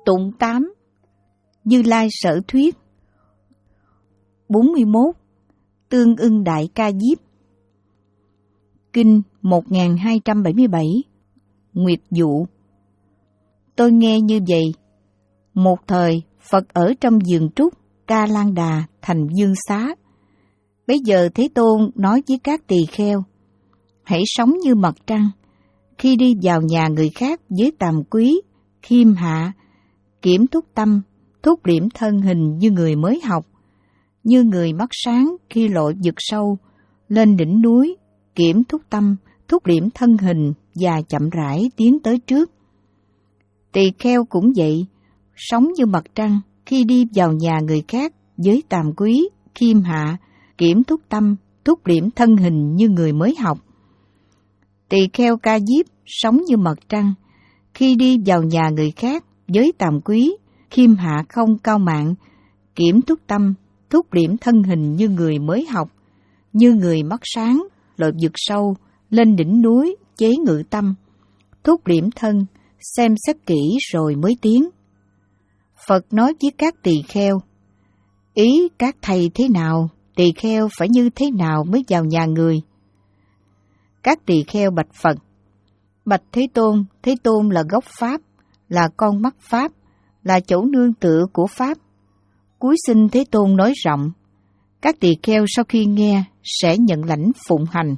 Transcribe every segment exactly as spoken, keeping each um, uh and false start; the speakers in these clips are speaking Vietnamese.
Tụng tám, Như Lai Sở Thuyết. bốn mươi mốt. Tương ưng Đại Ca Diếp. Kinh một nghìn hai trăm bảy mươi bảy. Nguyệt Dụ. Tôi nghe như vậy. Một thời, Phật ở trong vườn trúc Ca Lan Đà thành Dương Xá. Bấy giờ Thế Tôn nói với các tỳ kheo: hãy sống như mặt trăng, khi đi vào nhà người khác với tàm quý, khiêm hạ, kiểm thúc tâm, thúc điểm thân hình như người mới học, như người mắt sáng khi lội vực sâu, lên đỉnh núi, kiểm thúc tâm, thúc điểm thân hình và chậm rãi tiến tới trước. Tỳ kheo cũng vậy, sống như mặt trăng khi đi vào nhà người khác với tàm quý, khiêm hạ, kiểm thúc tâm, thúc điểm thân hình như người mới học. Tỳ kheo Ca Diếp sống như mặt trăng khi đi vào nhà người khác với tàm quý, khiêm hạ không cao mạn, kiểm thúc tâm, thúc điểm thân hình như người mới học, như người mắt sáng, lội vực sâu, lên đỉnh núi, chế ngự tâm, thúc điểm thân, xem xét kỹ rồi mới tiến. Phật nói với các tỳ kheo: ý các thầy thế nào, tỳ kheo phải như thế nào mới vào nhà người? Các tỳ kheo bạch Phật: bạch Thế Tôn, Thế Tôn là gốc Pháp, là con mắt Pháp, là chỗ nương tựa của Pháp. Cúi xin Thế Tôn nói rộng. Các tỳ kheo sau khi nghe sẽ nhận lãnh phụng hành.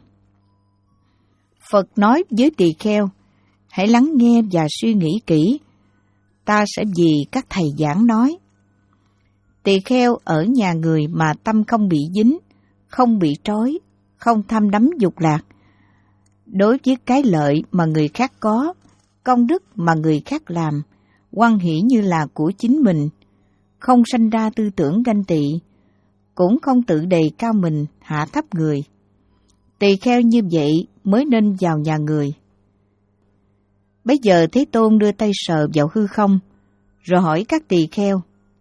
Phật nói với tỳ kheo: hãy lắng nghe và suy nghĩ kỹ. Ta sẽ vì các thầy giảng nói. Tỳ kheo ở nhà người mà tâm không bị dính, không bị trói, không tham đắm dục lạc. Đối với cái lợi mà người khác có, công đức mà người khác làm, hoan hỷ như là của chính mình, không sanh ra tư tưởng ganh tị, cũng không tự đề cao mình, hạ thấp người. Tỳ kheo như vậy mới nên vào nhà người. Bấy giờ Thế Tôn đưa tay sờ vào hư không, rồi hỏi các tỳ kheo: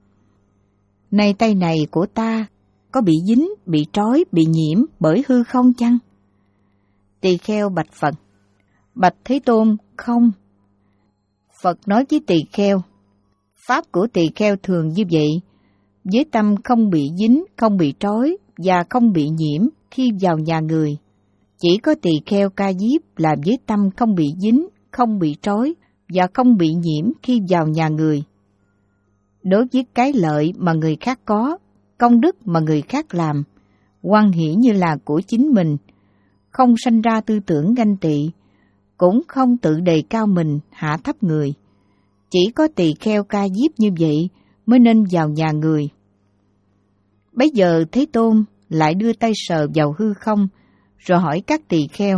này tay này của ta có bị dính, bị trói, bị nhiễm bởi hư không chăng? Tỳ kheo bạch Phật: bạch Thế Tôn, không. Phật nói với tỳ kheo: pháp của tỳ kheo thường như vậy, với tâm không bị dính, không bị trói và không bị nhiễm khi vào nhà người. Chỉ có tỳ kheo Ca Diếp là với tâm không bị dính, không bị trói và không bị nhiễm khi vào nhà người. Đối với cái lợi mà người khác có, công đức mà người khác làm, hoan hỷ như là của chính mình, không sanh ra tư tưởng ganh tị, cũng không tự đề cao mình, hạ thấp người. Chỉ có tỳ kheo Ca Diếp như vậy mới nên vào nhà người. Bấy giờ Thế Tôn lại đưa tay sờ vào hư không, rồi hỏi các tỳ kheo: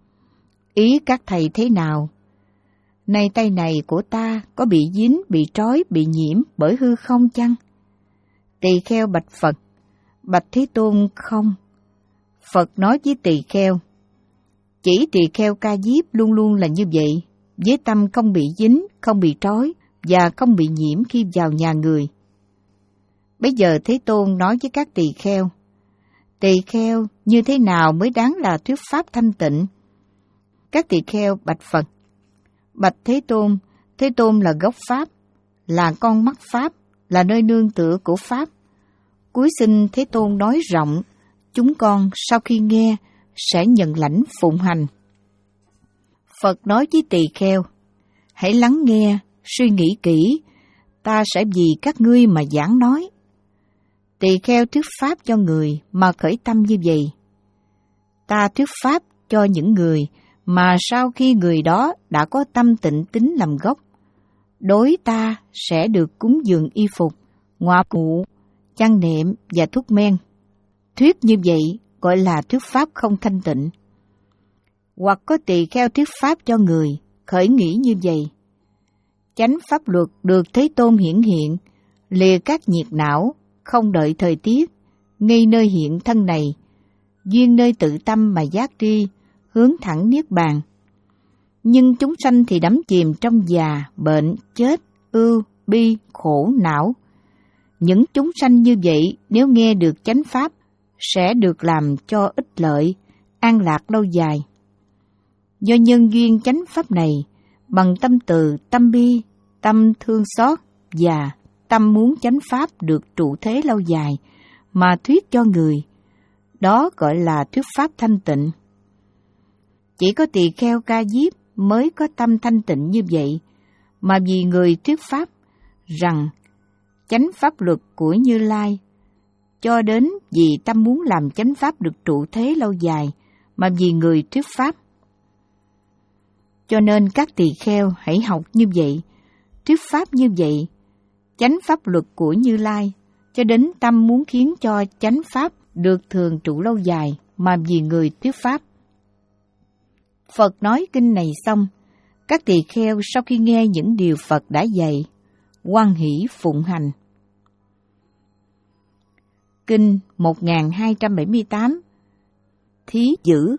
ý các thầy thế nào? Này tay này của ta có bị dính, bị trói, bị nhiễm bởi hư không chăng? Tỳ kheo bạch Phật: bạch Thế Tôn, không. Phật nói với tỳ kheo: chỉ tỳ kheo Ca Diếp luôn luôn là như vậy, với tâm không bị dính, không bị trói và không bị nhiễm khi vào nhà người. Bây giờ Thế Tôn nói với các tỳ kheo: tỳ kheo như thế nào mới đáng là thuyết pháp thanh tịnh? Các tỳ kheo bạch Phật: bạch Thế Tôn, Thế Tôn là gốc Pháp, là con mắt Pháp, là nơi nương tựa của Pháp. Cúi xin Thế Tôn nói rộng, chúng con sau khi nghe sẽ nhận lãnh phụng hành. Phật nói với tỳ kheo: hãy lắng nghe, suy nghĩ kỹ, ta sẽ vì các ngươi mà giảng nói. Tỳ kheo thuyết pháp cho người mà khởi tâm như vậy. Ta thuyết pháp cho những người mà sau khi người đó đã có tâm tịnh tín làm gốc, đối ta sẽ được cúng dường y phục, ngoại ngụ, chăn nệm và thuốc men. Thuyết như vậy gọi là thuyết pháp không thanh tịnh. Hoặc có tỳ kheo thuyết pháp cho người khởi nghĩ như vậy: chánh pháp luật được Thế Tôn hiển hiện, lìa các nhiệt não, không đợi thời tiết, ngay nơi hiện thân này, duyên nơi tự tâm mà giác tri, hướng thẳng niết bàn. Nhưng chúng sanh thì đắm chìm trong già, bệnh, chết, ưu, bi, khổ, não. Những chúng sanh như vậy nếu nghe được chánh pháp sẽ được làm cho ích lợi, an lạc lâu dài. Do nhân duyên chánh pháp này, bằng tâm từ, tâm bi, tâm thương xót, và tâm muốn chánh pháp được trụ thế lâu dài mà thuyết cho người. Đó gọi là thuyết pháp thanh tịnh. Chỉ có tỳ kheo Ca Diếp mới có tâm thanh tịnh như vậy, mà vì người thuyết pháp rằng chánh pháp luật của Như Lai, cho đến vì tâm muốn làm chánh pháp được trụ thế lâu dài, mà vì người thuyết pháp. Cho nên các tỳ kheo hãy học như vậy, thuyết pháp như vậy, chánh pháp luật của Như Lai, cho đến tâm muốn khiến cho chánh pháp được thường trụ lâu dài, mà vì người thuyết pháp. Phật nói kinh này xong, các tỳ kheo sau khi nghe những điều Phật đã dạy, hoan hỷ phụng hành. Kinh một nghìn hai trăm bảy mươi tám. Thí dữ.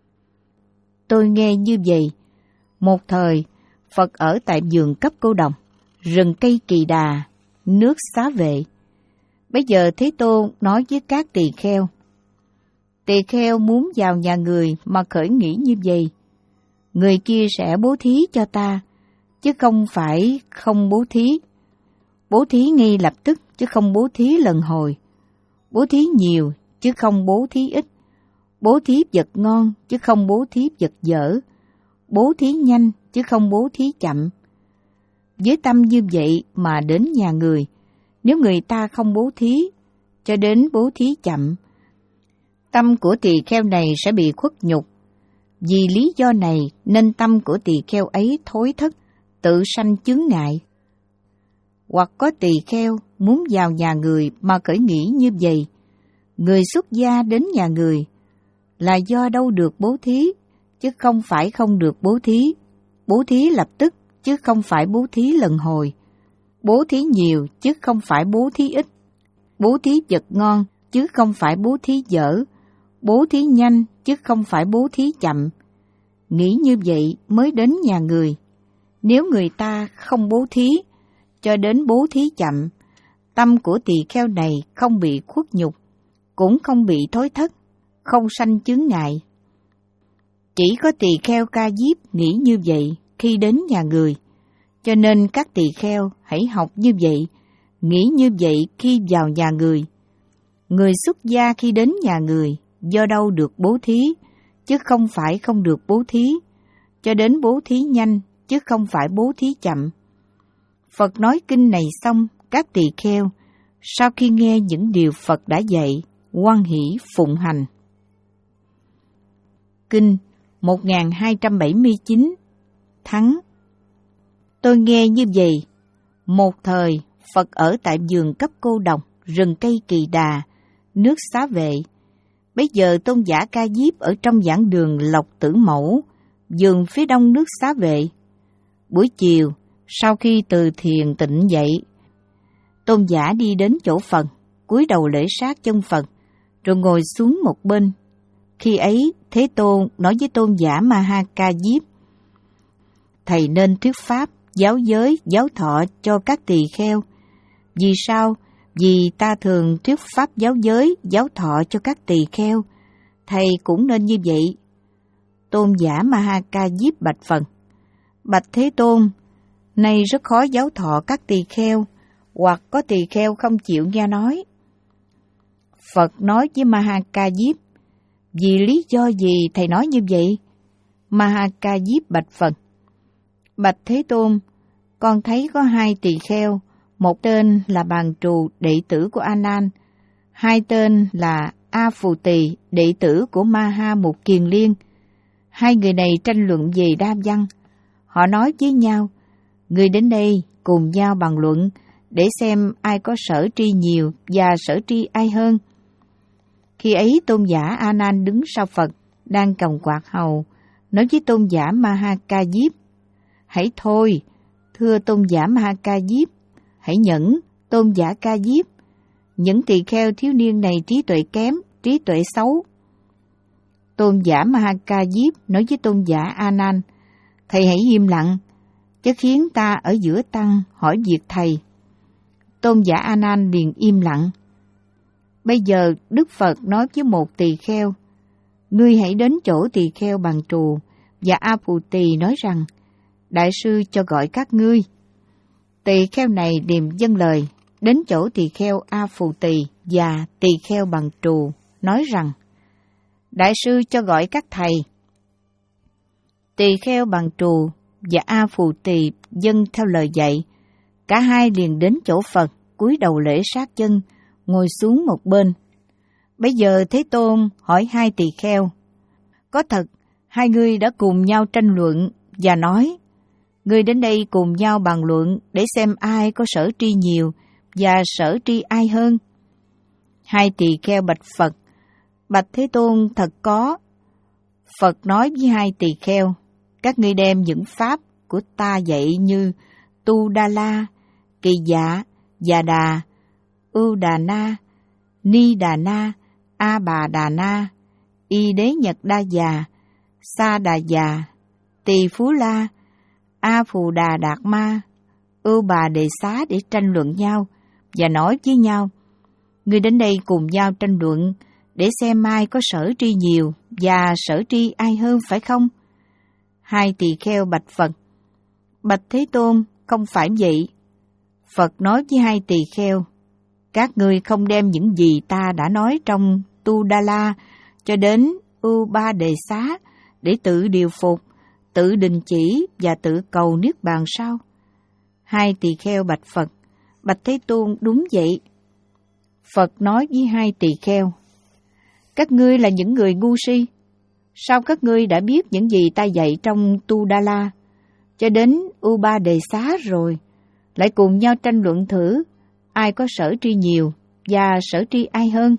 Tôi nghe như vậy, một thời Phật ở tại vườn Cấp Cô Đồng, rừng cây Kỳ Đà, nước Xá Vệ. Bây giờ Thế Tôn nói với các tỳ kheo, tỳ kheo muốn vào nhà người mà khởi nghĩ như vậy, người kia sẽ bố thí cho ta, chứ không phải không bố thí. Bố thí ngay lập tức, chứ không bố thí lần hồi. Bố thí nhiều, chứ không bố thí ít. Bố thí vật ngon, chứ không bố thí vật dở. Bố thí nhanh, chứ không bố thí chậm. Với tâm như vậy mà đến nhà người, nếu người ta không bố thí, cho đến bố thí chậm, tâm của tỳ kheo này sẽ bị khuất nhục. Vì lý do này nên tâm của tỳ kheo ấy thối thất, tự sanh chướng ngại. Hoặc có tỳ kheo muốn vào nhà người mà khởi nghĩ như vậy, người xuất gia đến nhà người là do đâu được bố thí, chứ không phải không được bố thí. Bố thí lập tức, chứ không phải bố thí lần hồi. Bố thí nhiều, chứ không phải bố thí ít. Bố thí vật ngon, chứ không phải bố thí dở. Bố thí nhanh, chứ không phải bố thí chậm. Nghĩ như vậy mới đến nhà người. Nếu người ta không bố thí, cho đến bố thí chậm, tâm của tỳ kheo này không bị khuất nhục, cũng không bị thối thất, không sanh chướng ngại. Chỉ có tỳ kheo Ca Diếp nghĩ như vậy khi đến nhà người, cho nên các tỳ kheo hãy học như vậy, nghĩ như vậy khi vào nhà người. Người xuất gia khi đến nhà người, do đâu được bố thí, chứ không phải không được bố thí, cho đến bố thí nhanh, chứ không phải bố thí chậm. Phật nói kinh này xong, các tỳ kheo, sau khi nghe những điều Phật đã dạy, hoan hỷ phụng hành. Kinh một nghìn hai trăm bảy mươi chín. Thắng. Tôi nghe như vậy, một thời Phật ở tại vườn Cấp Cô Đồng, rừng cây Kỳ Đà, nước Xá Vệ. Bây giờ tôn giả Ca Diếp ở trong giảng đường Lộc Tử Mẫu, vườn phía đông nước Xá Vệ. Buổi chiều, sau khi từ thiền tịnh dậy, tôn giả đi đến chỗ Phật, cúi đầu lễ sát chân Phật, rồi ngồi xuống một bên. Khi ấy, Thế Tôn nói với tôn giả Ma Ha Ca Diếp, thầy nên thuyết pháp, giáo giới, giáo thọ cho các tỳ kheo. Vì sao? Vì ta thường thuyết pháp giáo giới, giáo thọ cho các tỳ kheo. Thầy cũng nên như vậy. Tôn giả Ma Ha Ca Diếp bạch Phật, bạch Thế Tôn, nay rất khó giáo thọ các tỳ kheo, hoặc có tỳ kheo không chịu nghe nói. Phật nói với Ma Ha Ca Diếp, vì lý do gì thầy nói như vậy? Ma Ha Ca Diếp bạch Phật, bạch Thế Tôn, con thấy có hai tỳ kheo, một tên là Bàn Trù, đệ tử của A Nan, hai tên là A Phù Tỳ, đệ tử của Ma Ha Mục Kiền Liên. Hai người này tranh luận về đa văn. Họ nói với nhau, người đến đây cùng nhau bàn luận để xem ai có sở tri nhiều và sở tri ai hơn. Khi ấy tôn giả A Nan đứng sau Phật, đang cầm quạt hầu, nói với tôn giả Ma Ha Ca Diếp, hãy thôi, thưa tôn giả Ma Ha Ca Diếp, hãy nhẫn, tôn giả Ca Diếp, những tỳ kheo thiếu niên này trí tuệ kém, trí tuệ xấu. Tôn giả Ma Ha Ca Diếp nói với tôn giả A Nan, thầy hãy im lặng, chứ khiến ta ở giữa tăng hỏi việc thầy. Tôn giả A Nan liền im lặng. Bây giờ Đức Phật nói với một tỳ kheo, ngươi hãy đến chỗ tỳ kheo Bàn Trù, và A Phù Tỳ nói rằng, đại sư cho gọi các ngươi. Tỳ kheo này điềm dâng lời, đến chỗ tỳ kheo A Phù Tỳ và tỳ kheo Bằng Trù, nói rằng, Đại sư cho gọi các thầy. Tỳ kheo Bằng Trù và A Phù Tỳ dâng theo lời dạy, cả hai liền đến chỗ Phật, cúi đầu lễ sát chân, ngồi xuống một bên. Bây giờ Thế Tôn hỏi hai tỳ kheo, có thật hai người đã cùng nhau tranh luận và nói, người đến đây cùng nhau bàn luận để xem ai có sở tri nhiều và sở tri ai hơn? Hai tỳ kheo bạch Phật, bạch Thế Tôn thật có. Phật nói với hai tỳ kheo, các ngươi đem những pháp của ta dạy như Tu Đa La, Kỳ Dạ, Già Đà, Ưu Đà Na, Ni Đà Na, A Bà Đà Na, Y Đế Nhật Đa Già, Sa Đà Già, Tỳ Phú La, A Phù Đà Đạt Ma, Ưu Bà Đề Xá để tranh luận nhau và nói với nhau, người đến đây cùng nhau tranh luận để xem ai có sở tri nhiều và sở tri ai hơn phải không? Hai tỳ kheo bạch Phật, bạch Thế Tôn, không phải vậy. Phật nói với hai tỳ kheo, các ngươi không đem những gì ta đã nói trong Tu Đa La cho đến Ưu Ba Đề Xá để tự điều phục, tự đình chỉ và tự cầu niết bàn sao? Hai tỳ kheo bạch Phật, bạch Thế Tôn, đúng vậy. Phật nói với hai tỳ kheo, các ngươi là những người ngu si, sao các ngươi đã biết những gì ta dạy trong Tu Đa La cho đến U Ba Đề Xá rồi, lại cùng nhau tranh luận thử ai có sở tri nhiều và sở tri ai hơn?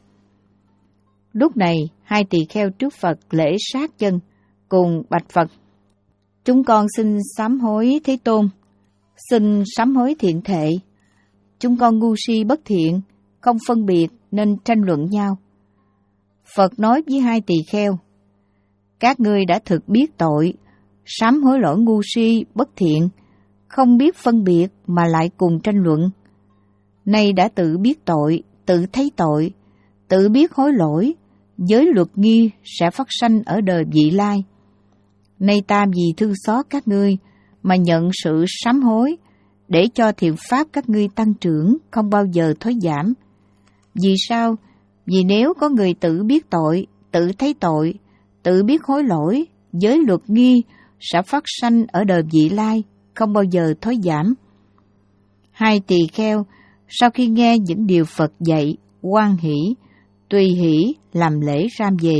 Lúc này hai tỳ kheo trước Phật lễ sát chân, cùng bạch Phật, chúng con xin sám hối Thế Tôn, xin sám hối thiện thệ. Chúng con ngu si bất thiện, không phân biệt nên tranh luận nhau. Phật nói với hai tỳ kheo, các ngươi đã thực biết tội, sám hối lỗi ngu si bất thiện, không biết phân biệt mà lại cùng tranh luận. Nay đã tự biết tội, tự thấy tội, tự biết hối lỗi, giới luật nghi sẽ phát sanh ở đời vị lai. Nay ta vì thương xót các ngươi mà nhận sự sám hối, để cho thiện pháp các ngươi tăng trưởng, không bao giờ thối giảm. Vì sao? Vì nếu có người tự biết tội, tự thấy tội, tự biết hối lỗi, giới luật nghi sẽ phát sanh ở đời vị lai, không bao giờ thối giảm. Hai tỳ kheo sau khi nghe những điều Phật dạy, hoan hỷ, tùy hỷ làm lễ ram về.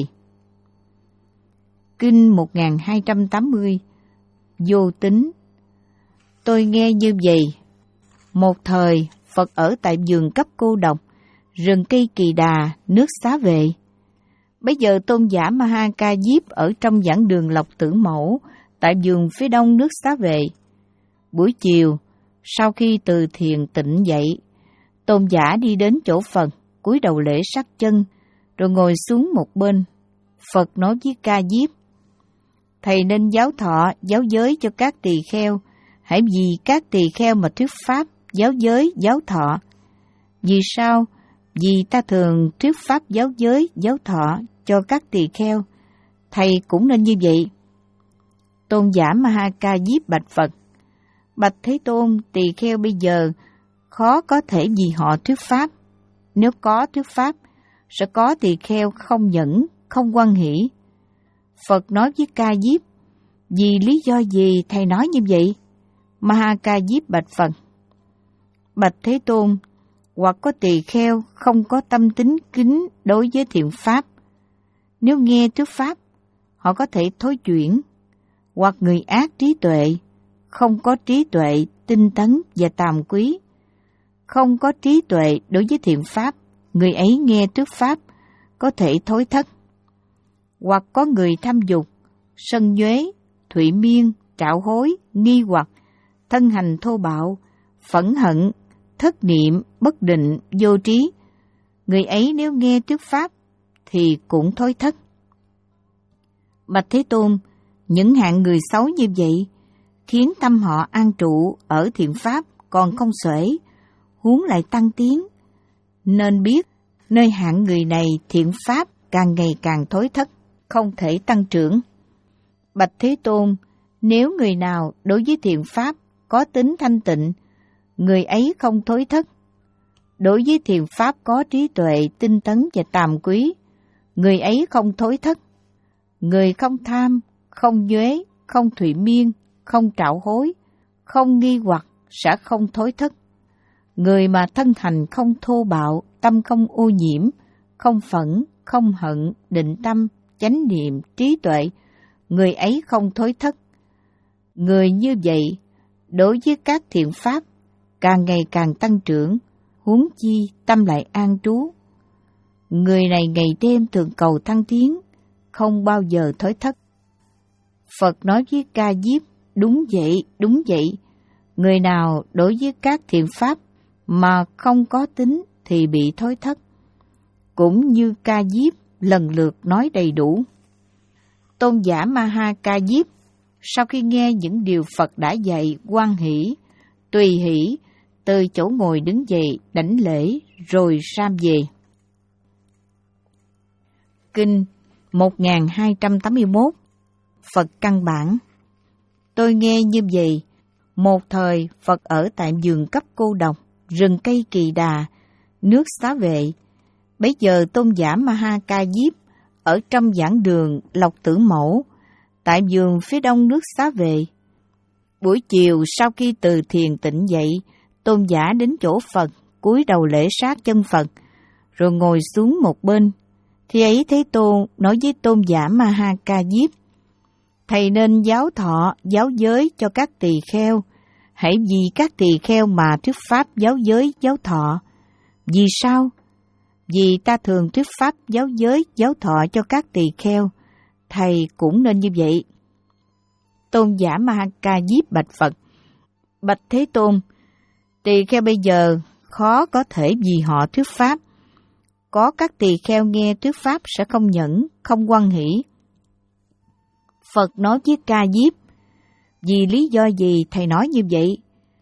Kinh một nghìn hai trăm tám mươi. Vô Tính. Tôi nghe như vậy. Một thời, Phật ở tại vườn cấp cô độc, rừng cây Kỳ Đà, nước Xá Vệ. Bây giờ tôn giả Ma Ha Ca Diếp ở trong giảng đường Lộc Tử Mẫu, tại vườn phía đông nước Xá Vệ. Buổi chiều, sau khi từ thiền tịnh dậy, tôn giả đi đến chỗ Phật, cúi đầu lễ sát chân, rồi ngồi xuống một bên. Phật nói với Ca Diếp, thầy nên giáo thọ, giáo giới cho các tỳ kheo, hãy vì các tỳ kheo mà thuyết pháp, giáo giới, giáo thọ. Vì sao? Vì ta thường thuyết pháp giáo giới, giáo thọ cho các tỳ kheo, thầy cũng nên như vậy. Tôn giả Ma Ha Ca Diếp bạch Phật, bạch Thế Tôn, tỳ kheo bây giờ khó có thể vì họ thuyết pháp. Nếu có thuyết pháp, sẽ có tỳ kheo không nhẫn, không hoan hỷ. Phật nói với Ca Diếp, vì lý do gì thầy nói như vậy? Ma Ha Ca Diếp bạch Phật, bạch Thế Tôn, hoặc có tỳ kheo không có tâm tín kính đối với thiện pháp. Nếu nghe thuyết pháp, họ có thể thối chuyển. Hoặc người ác trí tuệ, không có trí tuệ, tinh tấn và tàm quý. Không có trí tuệ đối với thiện pháp, người ấy nghe thuyết pháp, có thể thối thất. Hoặc có người tham dục, sân nhuế, thụy miên, trạo hối, nghi hoặc, thân hành thô bạo, phẫn hận, thất niệm, bất định, vô trí. Người ấy nếu nghe thuyết pháp thì cũng thối thất. Bạch Thế Tôn, những hạng người xấu như vậy khiến tâm họ an trụ ở thiện pháp còn không xuể, huống lại tăng tiến. Nên biết nơi hạng người này thiện pháp càng ngày càng thối thất, không thể tăng trưởng. Bạch Thế Tôn, nếu người nào đối với thiện pháp có tính thanh tịnh, người ấy không thối thất. Đối với thiền pháp có trí tuệ, tinh tấn và tàm quý, người ấy không thối thất. Người không tham, không nhuế, không thụy miên, không trạo hối, không nghi hoặc sẽ không thối thất. Người mà thân hành không thô bạo, tâm không ô nhiễm, không phẫn, không hận, định tâm, chánh niệm, trí tuệ, người ấy không thối thất. Người như vậy, đối với các thiện pháp, càng ngày càng tăng trưởng, huống chi tâm lại an trú. Người này ngày đêm thường cầu thăng tiến, không bao giờ thối thất. Phật nói với Ca Diếp, đúng vậy, đúng vậy. Người nào đối với các thiện pháp mà không có tính thì bị thối thất. Cũng như Ca Diếp lần lượt nói đầy đủ. Tôn giả Maha Ca Diếp sau khi nghe những điều Phật đã dạy, hoan hỷ, tùy hỷ, từ chỗ ngồi đứng dậy, đảnh lễ, rồi ram về. Kinh một nghìn hai trăm tám mươi mốt Phật căn bản. Tôi nghe như vậy, một thời Phật ở tại vườn cấp cô độc, rừng cây kỳ đà, nước xá vệ. Bấy giờ tôn giả Maha Ca Diếp ở trong giảng đường Lộc Tử Mẫu, tại vườn phía đông nước xá vệ. Buổi chiều sau khi từ thiền tịnh dậy, tôn giả đến chỗ Phật, cúi đầu lễ sát chân Phật, rồi ngồi xuống một bên. Khi ấy Thế Tôn nói với tôn giả Maha Ca Diếp, thầy nên giáo thọ, giáo giới cho các tỳ kheo. Hãy vì các tỳ kheo mà thuyết pháp giáo giới, giáo thọ. Vì sao? Vì ta thường thuyết pháp giáo giới, giáo thọ cho các tỳ kheo. Thầy cũng nên như vậy. Tôn giả Maha Ca Diếp bạch Phật, bạch Thế Tôn, tỳ kheo bây giờ khó có thể vì họ thuyết pháp. Có các tỳ kheo nghe thuyết pháp sẽ không nhẫn, không hoan hỷ. Phật nói với Ca Diếp, vì lý do gì thầy nói như vậy?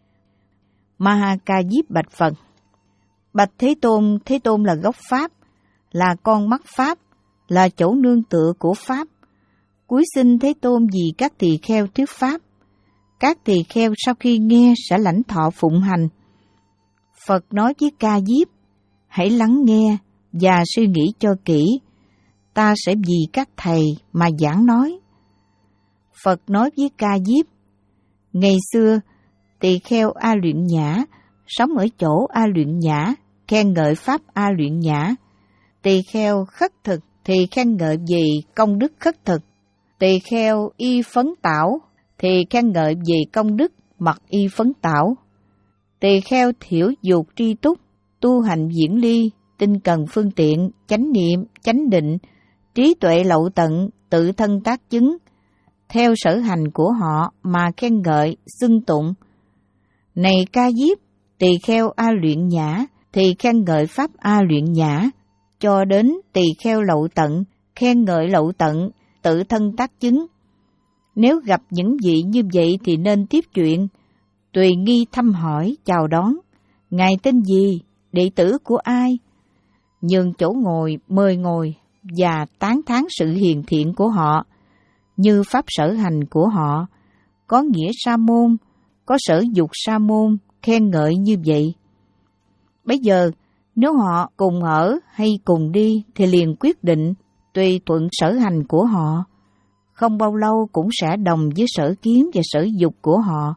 Maha Ca Diếp bạch Phật, bạch Thế Tôn, Thế Tôn là gốc pháp, là con mắt pháp, là chỗ nương tựa của pháp. Cúi xin Thế Tôn vì các tỳ kheo thuyết pháp. Các tỳ kheo sau khi nghe sẽ lãnh thọ phụng hành. Phật nói với Ca Diếp, hãy lắng nghe và suy nghĩ cho kỹ. Ta sẽ vì các thầy mà giảng nói. Phật nói với Ca Diếp, ngày xưa tỳ kheo A Luyện Nhã sống ở chỗ A Luyện Nhã, khen ngợi pháp A Luyện Nhã. Tỳ kheo khất thực thì khen ngợi về công đức khất thực. Tỳ kheo y phấn tảo thì khen ngợi về công đức mặc y phấn tảo. Tỳ kheo thiểu dục tri túc, tu hành diễn ly, tinh cần phương tiện, chánh niệm, chánh định, trí tuệ lậu tận, tự thân tác chứng, theo sở hành của họ mà khen ngợi, xưng tụng. Này Ca Diếp, tỳ kheo A Luyện Nhã thì khen ngợi pháp A Luyện Nhã, cho đến tỳ kheo lậu tận, khen ngợi lậu tận, tự thân tác chứng. Nếu gặp những vị như vậy thì nên tiếp chuyện, tùy nghi thăm hỏi, chào đón. Ngài tên gì? Đệ tử của ai? Nhường chỗ ngồi, mời ngồi và tán thán sự hiền thiện của họ, như pháp sở hành của họ, có nghĩa sa môn, có sở dục sa môn, khen ngợi như vậy. Bây giờ, nếu họ cùng ở hay cùng đi thì liền quyết định tùy thuận sở hành của họ, không bao lâu cũng sẽ đồng với sở kiến và sở dục của họ.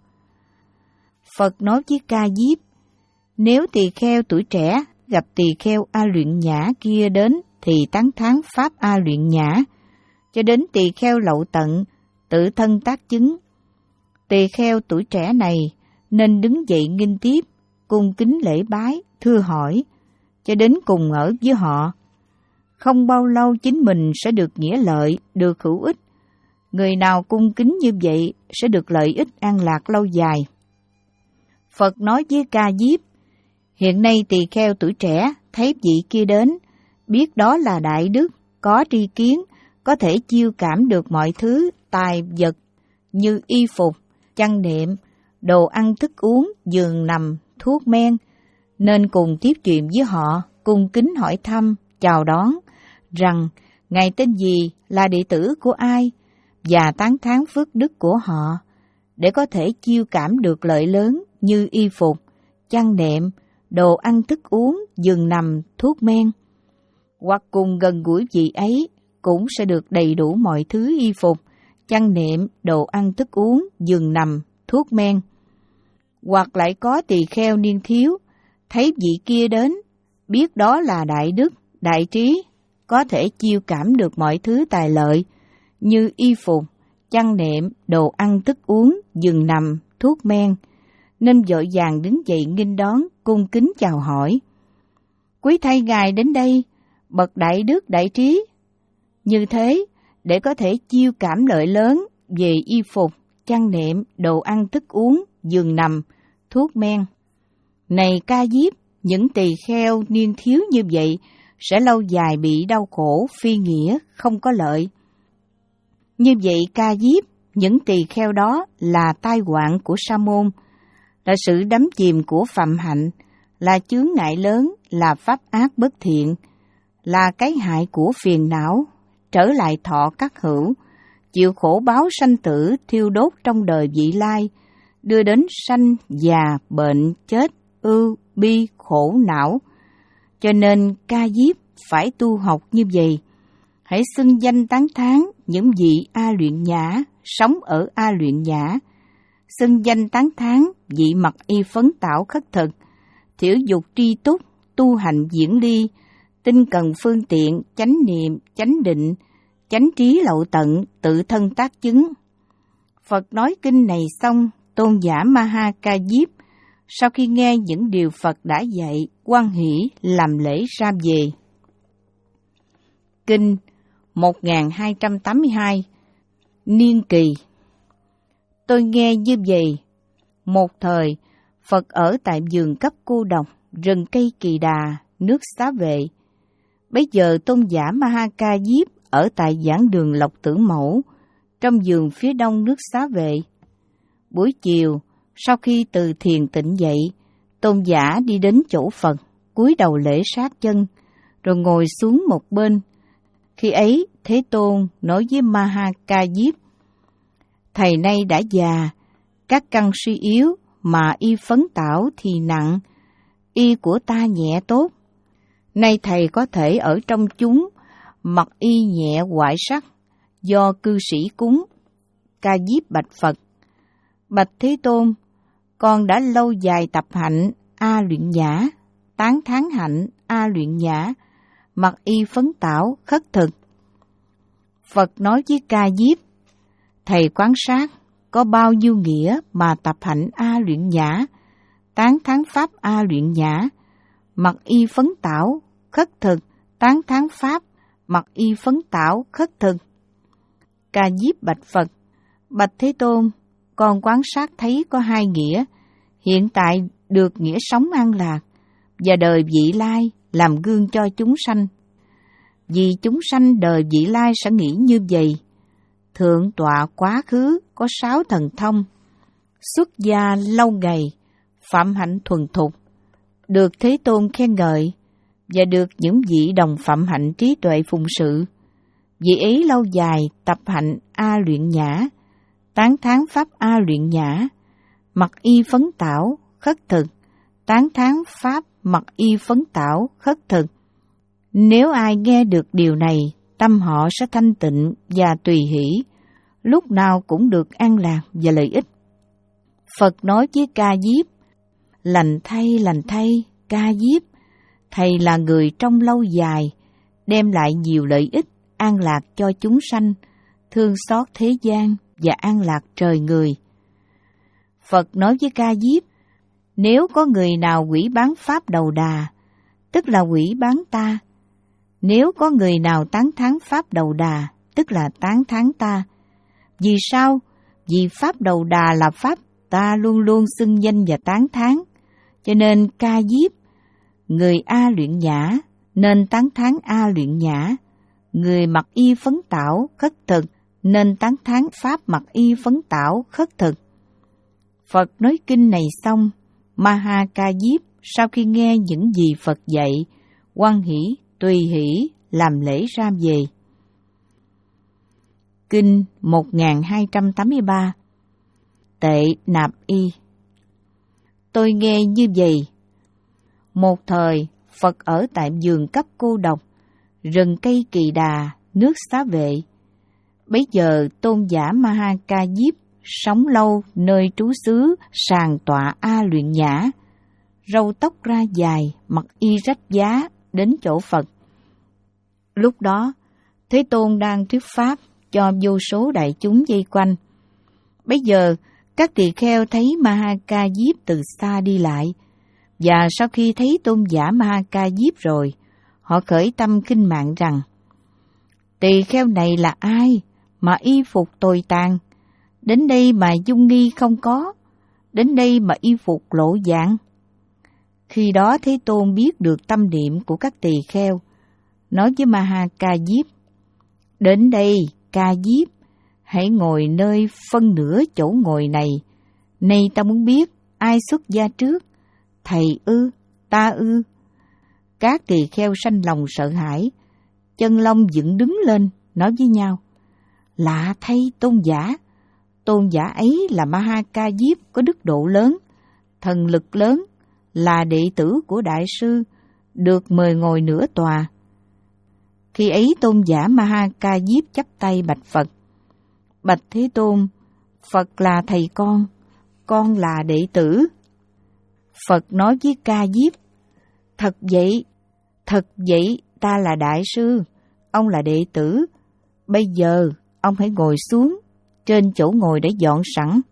Phật nói với Ca Diếp, nếu tỳ kheo tuổi trẻ gặp tỳ kheo A Luyện Nhã kia đến thì tán thán pháp A Luyện Nhã, cho đến tỳ kheo lậu tận, tự thân tác chứng. Tỳ kheo tuổi trẻ này nên đứng dậy nghênh tiếp, cung kính lễ bái, thưa hỏi, cho đến cùng ở với họ. Không bao lâu chính mình sẽ được nghĩa lợi, được hữu ích. Người nào cung kính như vậy sẽ được lợi ích an lạc lâu dài. Phật nói với Ca Diếp, hiện nay tỳ kheo tuổi trẻ thấy vị kia đến, biết đó là đại đức, có tri kiến, có thể chiêu cảm được mọi thứ tài vật như y phục, chăn đệm, đồ ăn thức uống, giường nằm, thuốc men, nên cùng tiếp chuyện với họ, cung kính hỏi thăm, chào đón, rằng ngài tên gì, là đệ tử của ai, và tán thán phước đức của họ, để có thể chiêu cảm được lợi lớn như y phục, chăn nệm, đồ ăn thức uống, giường nằm, thuốc men. Hoặc cùng gần gũi vị ấy cũng sẽ được đầy đủ mọi thứ y phục, chăn nệm, đồ ăn thức uống, giường nằm, thuốc men. Hoặc lại có tỳ kheo niên thiếu, thấy vị kia đến, biết đó là đại đức, đại trí, có thể chiêu cảm được mọi thứ tài lợi, như y phục, chăn nệm, đồ ăn thức uống, giường nằm, thuốc men, nên vội vàng đứng dậy nghênh đón, cung kính chào hỏi. Quý thay ngài đến đây, bậc đại đức đại trí. Như thế, để có thể chiêu cảm lợi lớn về y phục, chăn nệm, đồ ăn thức uống, giường nằm, thuốc men. Này Ca Diếp, những tỳ kheo niên thiếu như vậy sẽ lâu dài bị đau khổ, phi nghĩa, không có lợi. Như vậy Ca Diếp, những tỳ kheo đó là tai họa của sa môn, là sự đắm chìm của phạm hạnh, là chướng ngại lớn, là pháp ác bất thiện, là cái hại của phiền não, trở lại thọ các hữu, chịu khổ báo sanh tử thiêu đốt trong đời vị lai, đưa đến sanh, già, bệnh, chết, ưu, bi, khổ não. Cho nên Ca Diếp phải tu học như vậy. Hãy xưng danh tán thán những vị A Luyện Nhã, sống ở A Luyện Nhã. Xưng danh tán thán vị mặc y phấn tảo khất thực, thiểu dục tri túc, tu hành diễn ly, tinh cần phương tiện, chánh niệm, chánh định, chánh trí lậu tận, tự thân tác chứng. Phật nói kinh này xong, tôn giả Maha Ca Diếp sau khi nghe những điều Phật đã dạy, hoan hỷ làm lễ ra về. Kinh một nghìn hai trăm tám mươi hai Niên Kỳ. Tôi nghe như vậy, một thời Phật ở tại vườn cấp cô độc, rừng cây Kỳ Đà, nước Xá Vệ. Bây giờ tôn giả Maha Ca Diếp ở tại giảng đường Lộc Tử Mẫu, trong vườn phía đông nước Xá Vệ. Buổi chiều, sau khi từ thiền tịnh dậy, tôn giả đi đến chỗ Phật, cúi đầu lễ sát chân, rồi ngồi xuống một bên. Khi ấy, Thế Tôn nói với Maha Ca Diếp: Thầy nay đã già, các căn suy yếu, mà y phấn tảo thì nặng, y của ta nhẹ tốt. Nay thầy có thể ở trong chúng, mặc y nhẹ hoại sắc, do cư sĩ cúng. Ca Diếp bạch Phật: Bạch Thế Tôn, con đã lâu dài tập hạnh A Luyện Nhã, tán thán hạnh A Luyện Nhã, mặc y phấn tảo khất thực. Phật nói với Ca Diếp: Thầy quan sát có bao nhiêu nghĩa mà tập hạnh A Luyện Nhã, tán thán pháp A Luyện Nhã, mặc y phấn tảo khất thực, tán thán pháp mặc y phấn tảo khất thực. Ca Diếp bạch Phật: Bạch Thế Tôn, con quan sát thấy có hai nghĩa, hiện tại được nghĩa sống an lạc, và đời vị lai làm gương cho chúng sanh. Vì chúng sanh đời vị lai sẽ nghĩ như vậy: Thượng tọa quá khứ có sáu thần thông, xuất gia lâu ngày, phạm hạnh thuần thục, được Thế Tôn khen ngợi, và được những vị đồng phạm hạnh trí tuệ phụng sự. Vị ấy lâu dài tập hạnh A Luyện Nhã, tán thán pháp A Luyện Nhã, mặc y phấn tảo khất thực, tán thán pháp mặc y phấn tảo khất thực. Nếu ai nghe được điều này, tâm họ sẽ thanh tịnh và tùy hỷ, lúc nào cũng được an lạc và lợi ích. Phật nói với Ca Diếp: Lành thay, lành thay, Ca Diếp, thầy là người trong lâu dài, đem lại nhiều lợi ích, an lạc cho chúng sanh, thương xót thế gian và an lạc trời người. Phật nói với Ca Diếp: Nếu có người nào hủy bán pháp đầu đà, tức là hủy bán ta. Nếu có người nào tán thán pháp đầu đà, tức là tán thán ta. Vì sao? Vì pháp đầu đà là pháp ta luôn luôn xưng danh và tán thán. Cho nên Ca Diếp, người A Luyện Nhã nên tán thán A Luyện Nhã, người mặc y phấn tảo khất thực nên tán thán pháp mặc y phấn tảo khất thực. Phật nói kinh này xong, Maha Ca Diếp sau khi nghe những gì Phật dạy, hoan hỷ, tùy hỷ làm lễ ra về. Kinh một nghìn hai trăm tám mươi ba Tệ Nạp Y. Tôi nghe như vậy. Một thời, Phật ở tại vườn cấp cô độc, rừng cây kỳ đà, nước xá vệ. Bấy giờ tôn giả Ma Ha Ca Diếp sống lâu nơi trú xứ sàng tọa A Luyện Nhã, râu tóc ra dài, mặc y rách giá đến chỗ Phật. Lúc đó, Thế Tôn đang thuyết pháp cho vô số đại chúng vây quanh. Bấy giờ, các tỳ kheo thấy Ma Ha Ca Diếp từ xa đi lại, và sau khi thấy tôn giả Ma Ha Ca Diếp rồi, họ khởi tâm khinh mạng rằng: tỳ kheo này là ai mà y phục tồi tàn, đến đây mà dung nghi không có, đến đây mà y phục lộ dạng. Khi đó Thế Tôn biết được tâm niệm của các tỳ kheo, nói với Ma Ha Ca Diếp: đến đây, Ca Diếp, hãy ngồi nơi phân nửa chỗ ngồi này. Nay ta muốn biết ai xuất gia trước, thầy ư, ta ư? Các tỳ kheo sanh lòng sợ hãi, chân lông dựng đứng lên, nói với nhau: lạ thay tôn giả, tôn giả ấy là Ma Ha Ca Diếp có đức độ lớn, thần lực lớn, là đệ tử của đại sư, được mời ngồi nửa tòa. Khi ấy tôn giả Ma Ha Ca Diếp chắp tay bạch Phật: bạch Thế Tôn, Phật là thầy con, con là đệ tử. Phật nói với Ca Diếp: thật vậy, thật vậy, ta là đại sư, ông là đệ tử. Bây giờ ông hãy ngồi xuống, trên chỗ ngồi đã dọn sẵn.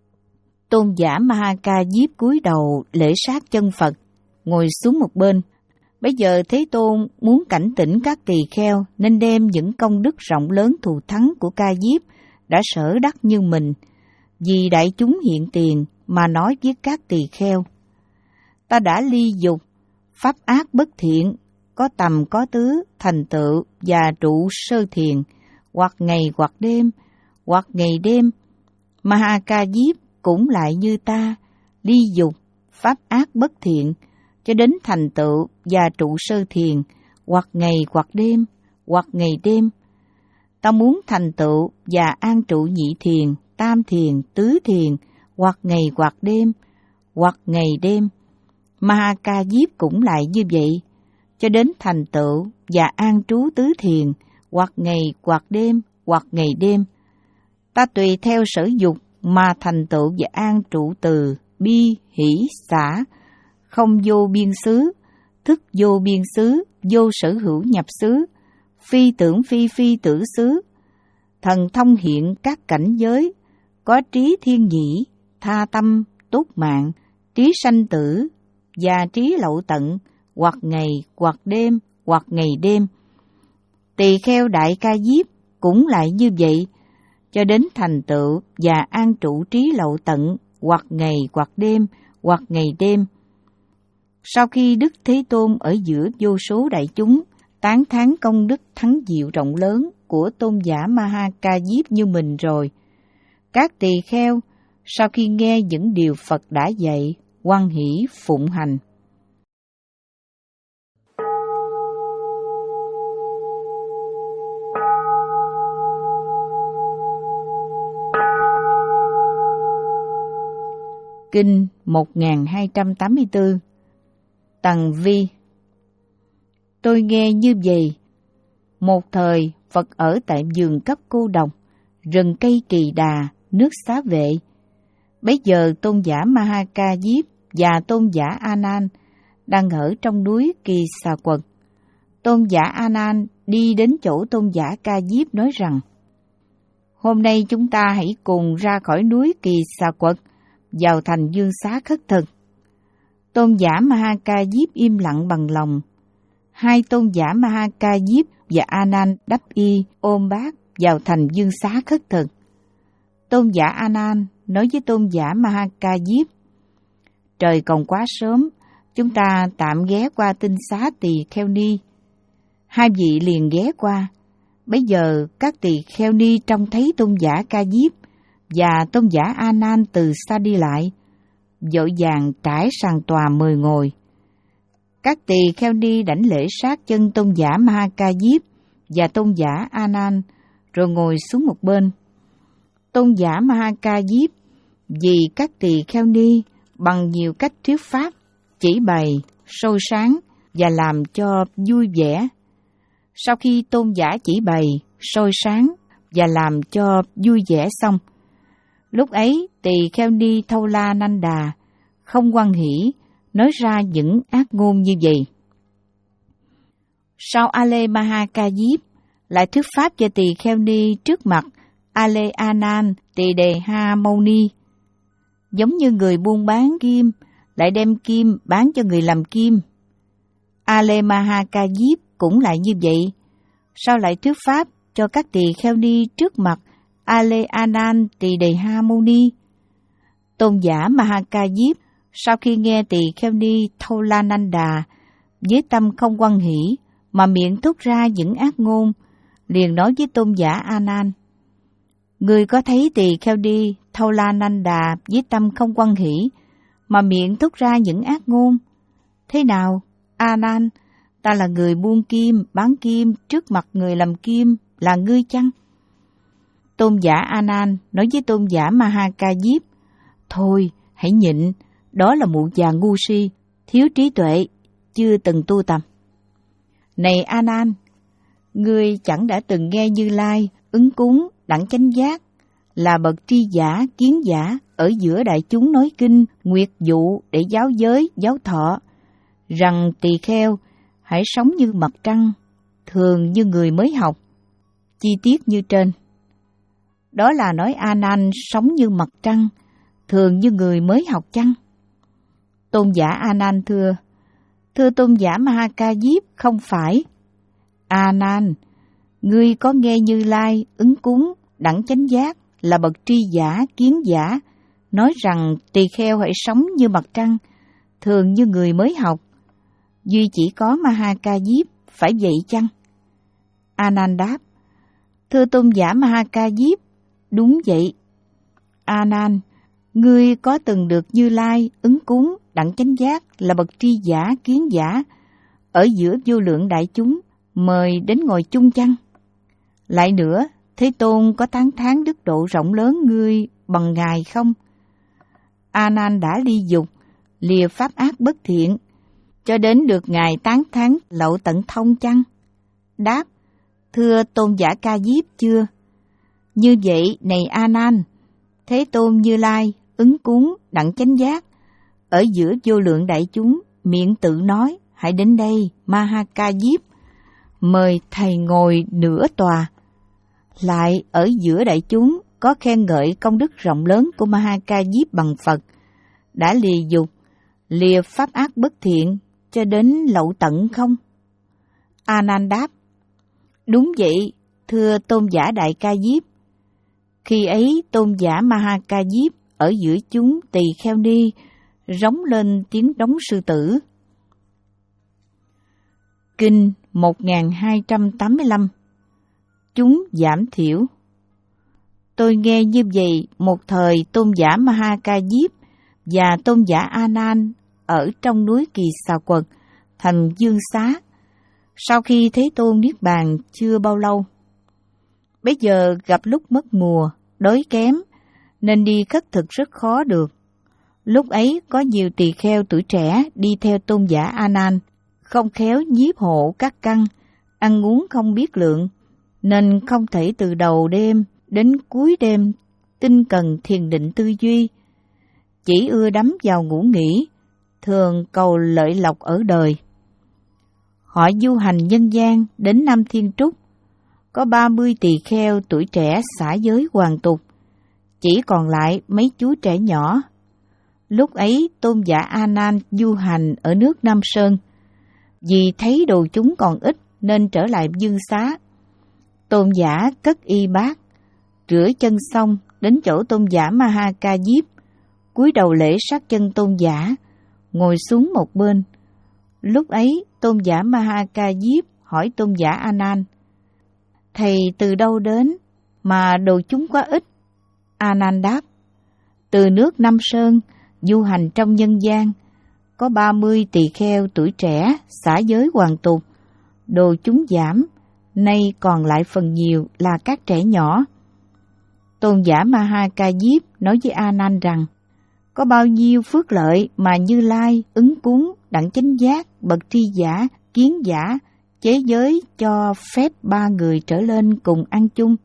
Tôn giả Ma Ha Ca Diếp cúi đầu lễ sát chân Phật, ngồi xuống một bên. Bây giờ Thế Tôn muốn cảnh tỉnh các tỳ kheo nên đem những công đức rộng lớn thù thắng của Ca Diếp đã sở đắc như mình, vì đại chúng hiện tiền mà nói với các tỳ kheo: ta đã ly dục, pháp ác bất thiện, có tầm có tứ, thành tựu và trụ sơ thiền, hoặc ngày hoặc đêm, hoặc ngày đêm. Ma Ha Ca Diếp cũng lại như ta, ly dục, pháp ác bất thiện, cho đến thành tựu và trụ sơ thiền, hoặc ngày hoặc đêm, hoặc ngày đêm. Ta muốn thành tựu và an trụ nhị thiền, tam thiền, tứ thiền, hoặc ngày hoặc đêm, hoặc ngày đêm. Ma Ha Ca Diếp cũng lại như vậy, cho đến thành tựu và an trú tứ thiền, hoặc ngày hoặc đêm, hoặc ngày đêm. Ta tùy theo sở dục mà thành tựu và an trụ từ, bi, hỷ, xả, không vô biên xứ, thức vô biên xứ, vô sở hữu nhập xứ, phi tưởng phi phi tưởng xứ, thần thông hiện các cảnh giới, có trí thiên nhĩ, tha tâm, tốt mạng, trí sanh tử và trí lậu tận, hoặc ngày hoặc đêm, hoặc ngày đêm. Tỳ kheo đại Ca Diếp cũng lại như vậy, cho đến thành tựu và an trụ trí lậu tận, hoặc ngày hoặc đêm, hoặc ngày đêm. Sau khi Đức Thế Tôn ở giữa vô số đại chúng tán thán công đức thắng diệu rộng lớn của tôn giả Ma Ha Ca Diếp như mình rồi, các tỳ kheo sau khi nghe những điều Phật đã dạy, hoan hỷ phụng hành. Kinh một nghìn hai trăm tám mươi tư. Tằng Vi. Tôi nghe như vậy. Một thời, Phật ở tại vườn cấp cô độc, rừng cây kỳ đà, nước xá vệ. Bấy giờ tôn giả Ma Ha Ca Diếp và tôn giả A Nan đang ở trong núi Kỳ Xà Quật. Tôn giả A Nan đi đến chỗ tôn giả Ca Diếp nói rằng: hôm nay chúng ta hãy cùng ra khỏi núi Kỳ Xà Quật, vào thành Dương Xá khất thực. Tôn giả Ma Ha Ca Diếp im lặng bằng lòng. Hai tôn giả Ma Ha Ca Diếp và A Nan đắp y ôm bát vào thành Dương Xá khất thực. Tôn giả A Nan nói với tôn giả Ma Ha Ca Diếp: trời còn quá sớm, chúng ta tạm ghé qua tinh xá tỳ kheo ni. Hai vị liền ghé qua. Bấy giờ các tỳ kheo ni trông thấy tôn giả Ca Diếp và tôn giả A Nan từ xa đi lại, vội vàng trải sàn tòa mời ngồi. Các tỳ kheo ni đảnh lễ sát chân tôn giả Ma Ha Ca Diếp và tôn giả A Nan, rồi ngồi xuống một bên. Tôn giả Ma Ha Ca Diếp vì các tỳ kheo ni bằng nhiều cách thuyết pháp, chỉ bày, soi sáng và làm cho vui vẻ. Sau khi tôn giả chỉ bày, soi sáng và làm cho vui vẻ xong, lúc ấy tỳ kheo ni Thâu La Nanh Đà không hoan hỷ nói ra những ác ngôn như vậy. Sau A Lê Ma Ha Ca Diếp lại thuyết pháp cho tỳ kheo ni trước mặt A Lê A Nan Tỳ Đề Ha Mâu Ni, giống như người buôn bán kim lại đem kim bán cho người làm kim. A Lê Ma Ha Ca Diếp cũng lại như vậy. Sau lại thuyết pháp cho các tỳ kheo ni trước mặt A Lê A Nan Tỳ Đề Ha Mâu Ni. Tôn giả Ma Ha Ca Diếp sau khi nghe tỳ kheo ni Thâu La Nanh Đà với tâm không hoan hỷ mà miệng thốt ra những ác ngôn, liền nói với tôn giả A Nan: Người có thấy tỳ kheo ni Thâu La Nanh Đà với tâm không hoan hỷ mà miệng thốt ra những ác ngôn? Thế nào, A Nan, ta là người buôn kim, bán kim trước mặt người làm kim, là ngươi chăng? Tôn giả A Nan nói với tôn giả Ma Ha Ca Diếp: Thôi, hãy nhịn, đó là mụ già ngu si, thiếu trí tuệ, chưa từng tu tập. Này A Nan, ngươi chẳng đã từng nghe Như Lai ứng cúng đẳng chánh giác, là bậc tri giả, kiến giả ở giữa đại chúng nói kinh, nguyệt dụ để giáo giới, giáo thọ, rằng tỳ kheo hãy sống như mặt trăng, thường như người mới học, chi tiết như trên. Đó là nói A Nan sống như mặt trăng, thường như người mới học chăng? Tôn giả A Nan thưa: Thưa tôn giả Ma Ha Ca Diếp, không phải. A Nan, ngươi có nghe Như Lai ứng cúng đẳng chánh giác, là bậc tri giả, kiến giả, nói rằng tỳ kheo hãy sống như mặt trăng, thường như người mới học, duy chỉ có Ma Ha Ca Diếp phải vậy chăng? A Nan đáp: Thưa tôn giả Ma Ha Ca Diếp, đúng vậy. A Nan, ngươi có từng được Như Lai ứng cúng đẳng chánh giác, là bậc tri giả, kiến giả ở giữa vô lượng đại chúng mời đến ngồi chung chăng? Lại nữa, Thế Tôn có tán thán đức độ rộng lớn ngươi bằng Ngài không? A Nan đã ly dục, lìa pháp ác bất thiện, cho đến được Ngài tán thán lậu tận thông chăng? Đáp: Thưa tôn giả Ca Diếp, chưa. Như vậy, này A Nan, Thế Tôn Như Lai ứng cúng đẳng chánh giác ở giữa vô lượng đại chúng, miệng tự nói: Hãy đến đây, Ma Ha Ca Diếp, mời thầy ngồi nửa tòa. Lại ở giữa đại chúng có khen ngợi công đức rộng lớn của Ma Ha Ca Diếp bằng Phật, đã lìa dục, lìa pháp ác bất thiện, cho đến lậu tận không? A Nan đáp: Đúng vậy, thưa tôn giả Đại Ca Diếp. Khi ấy tôn giả Ma Ha Ca Diếp ở giữa chúng tỳ kheo ni rống lên tiếng đống sư tử. Kinh một nghìn hai trăm tám mươi lăm. Chúng giảm thiểu. Tôi nghe như vậy một thời tôn giả Ma Ha Ca Diếp và tôn giả A Nan ở trong núi Kỳ Xà Quật, thành Dương Xá, sau khi Thế Tôn niết bàn chưa bao lâu. Bây giờ gặp lúc mất mùa, đói kém, nên đi khất thực rất khó được. Lúc ấy có nhiều tỳ kheo tuổi trẻ đi theo tôn giả A Nan, không khéo nhiếp hộ các căn, ăn uống không biết lượng, nên không thể từ đầu đêm đến cuối đêm tinh cần thiền định tư duy, chỉ ưa đắm vào ngủ nghỉ, thường cầu lợi lộc ở đời. Họ du hành nhân gian đến Nam Thiên Trúc, có ba mươi tỳ kheo tuổi trẻ xả giới hoàn tục, chỉ còn lại mấy chú trẻ nhỏ. Lúc ấy tôn giả A Nan du hành ở nước Nam Sơn, vì thấy đồ chúng còn ít nên trở lại Dương Xá. Tôn giả cất y bát, rửa chân xong đến chỗ tôn giả Ma Ha Ca Diếp, cúi đầu lễ sát chân tôn giả, ngồi xuống một bên. Lúc ấy tôn giả Ma Ha Ca Diếp hỏi tôn giả A Nan: Thầy từ đâu đến mà đồ chúng quá ít? A Nan đáp: Từ nước Nam Sơn, du hành trong nhân gian, có ba mươi tỳ kheo tuổi trẻ xả giới hoàn tục, đồ chúng giảm, nay còn lại phần nhiều là các trẻ nhỏ. Tôn giả Ma Ha Ca Diếp nói với A Nan rằng: Có bao nhiêu phước lợi mà Như Lai, Ứng Cúng, Đẳng Chánh Giác, Bậc Tri Giả, Kiến Giả chế giới cho phép ba người trở lên cùng ăn chung?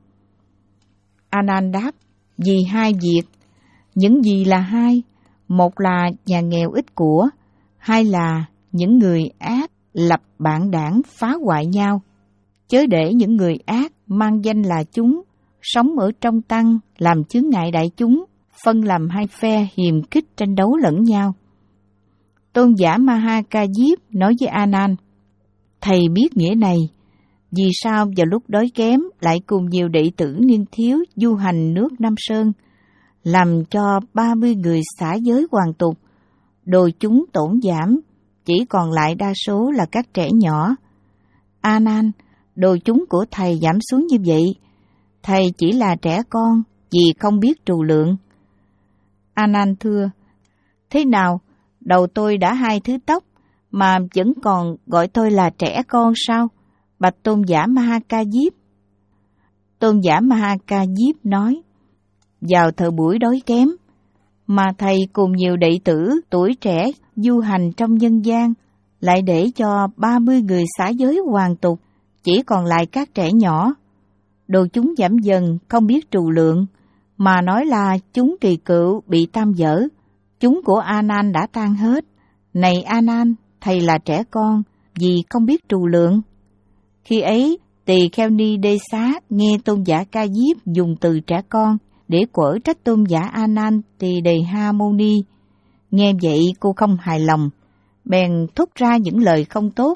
A Nan đáp: vì hai việc. Những gì là hai? Một là nhà nghèo ít của, hai là những người ác lập bạn đảng phá hoại nhau. Chớ để những người ác mang danh là chúng, sống ở trong tăng, làm chướng ngại đại chúng, phân làm hai phe hiềm khích tranh đấu lẫn nhau. Tôn giả Ma Ha Ca Diếp nói với A Nan: thầy biết nghĩa này, vì sao vào lúc đói kém lại cùng nhiều đệ tử niên thiếu du hành nước Nam Sơn, làm cho ba mươi người xả giới hoàn tục, đồ chúng tổn giảm, chỉ còn lại đa số là các trẻ nhỏ. A Nan, đồ chúng của thầy giảm xuống như vậy, thầy chỉ là trẻ con vì không biết trù lượng. A Nan thưa: thế nào, đầu tôi đã hai thứ tóc mà vẫn còn gọi tôi là trẻ con sao? Bạch tôn giả Ma Ha Ca Diếp. Tôn giả Ma Ha Ca Diếp nói: vào thời buổi đói kém, mà thầy cùng nhiều đệ tử tuổi trẻ du hành trong nhân gian, lại để cho ba mươi người xả giới hoàn tục, chỉ còn lại các trẻ nhỏ. Đồ chúng giảm dần, không biết trù lượng, mà nói là chúng kỳ cựu bị tam dở. Chúng của A Nan đã tan hết. Này A Nan, thầy là trẻ con, vì không biết trù lượng. Khi ấy, Tỳ Kheo Ni Đê Xá nghe tôn giả Ca Diếp dùng từ trẻ con để quở trách tôn giả A Nan Tỳ Đề Ha Mâu Ni. Nghe vậy cô không hài lòng, bèn thốt ra những lời không tốt.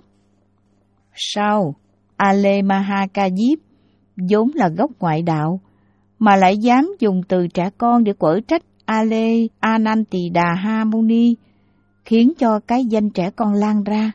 Sao A Lê Ma Ha Ca Diếp vốn là gốc ngoại đạo, mà lại dám dùng từ trẻ con để quở trách A Lê A Nan Tỳ Đà Ha Mâu Ni, khiến cho cái danh trẻ con lan ra.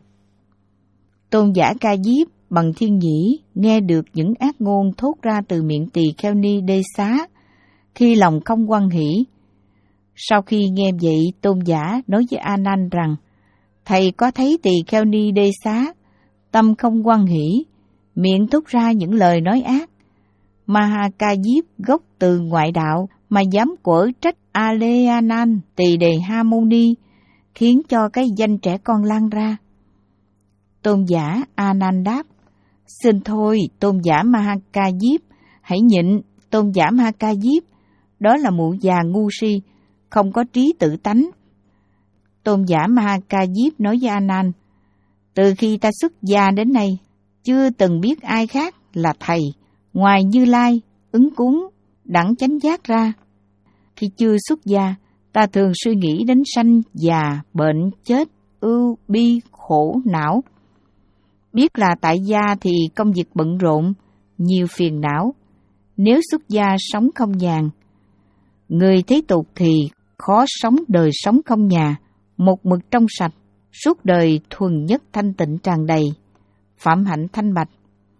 Tôn giả Ca Diếp bằng thiên nhĩ nghe được những ác ngôn thốt ra từ miệng Tỳ Kheo Ni Đê Xá, khi lòng không hoan hỷ. Sau khi nghe vậy, tôn giả nói với A Nan rằng: thầy có thấy Tỳ Kheo Ni Đê Xá tâm không hoan hỷ, miệng thốt ra những lời nói ác. Ma Ha Ca Diếp gốc từ ngoại đạo mà dám quở trách A Lê A Nan Tỳ Đề Ha Mâu Ni, khiến cho cái danh trẻ con lan ra. Tôn giả A Nan đáp: xin thôi tôn giả Ma Ha Ca Diếp, hãy nhịn. Tôn giả Ma Ha Ca Diếp, đó là mụ già ngu si, không có trí tự tánh. Tôn giả Ma Ha Ca Diếp nói với A Nan: từ khi ta xuất gia đến nay, chưa từng biết ai khác là thầy, ngoài Như Lai, Ứng Cúng, Đẳng Chánh Giác ra. Khi chưa xuất gia, ta thường suy nghĩ đến sanh, già, bệnh, chết, ưu, bi, khổ, não. Biết là tại gia thì công việc bận rộn, nhiều phiền não. Nếu xuất gia sống không nhàn, người thế tục thì khó sống đời sống không nhà, một mực trong sạch, suốt đời thuần nhất thanh tịnh tràn đầy, phạm hạnh thanh bạch.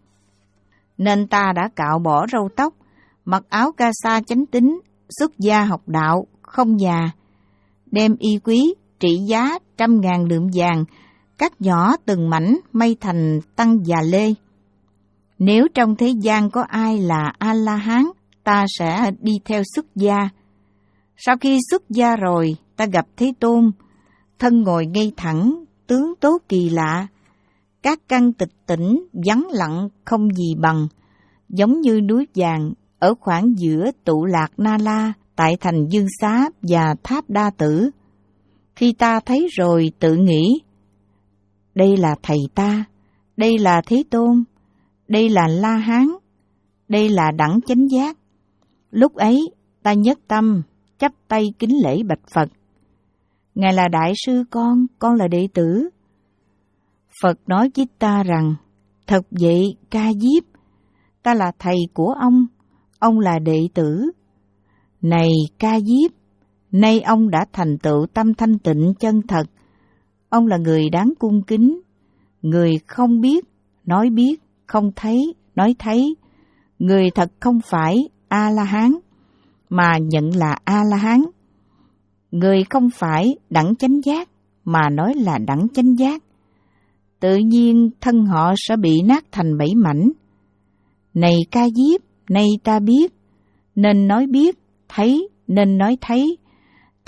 Nên ta đã cạo bỏ râu tóc, mặc áo ca sa chánh tín, xuất gia học đạo, không nhà, đem y quý trị giá trăm ngàn lượng vàng, cắt nhỏ từng mảnh may thành tăng già lê. Nếu trong thế gian có ai là A-la-hán, ta sẽ đi theo xuất gia. Sau khi xuất gia rồi, ta gặp Thế Tôn, thân ngồi ngay thẳng, tướng tốt kỳ lạ, các căn tịch tỉnh, vắng lặng không gì bằng, giống như núi vàng ở khoảng giữa tụ lạc Na La tại thành Dương Xá và Tháp Đa Tử. Khi ta thấy rồi tự nghĩ, đây là thầy ta, đây là Thế Tôn, đây là La Hán, đây là Đẳng Chánh Giác. Lúc ấy ta nhất tâm chắp tay kính lễ bạch Phật: Ngài là đại sư con, con là đệ tử. Phật nói với ta rằng: thật vậy Ca Diếp, ta là thầy của ông, ông là đệ tử. Này Ca Diếp, nay ông đã thành tựu tâm thanh tịnh chân thật, ông là người đáng cung kính, người không biết, nói biết, không thấy, nói thấy, người thật không phải A-la-hán, mà nhận là A-la-hán, người không phải Đẳng Chánh Giác, mà nói là Đẳng Chánh Giác. Tự nhiên thân họ sẽ bị nát thành bảy mảnh. Này Ca Diếp, nay ta biết, nên nói biết, thấy nên nói thấy,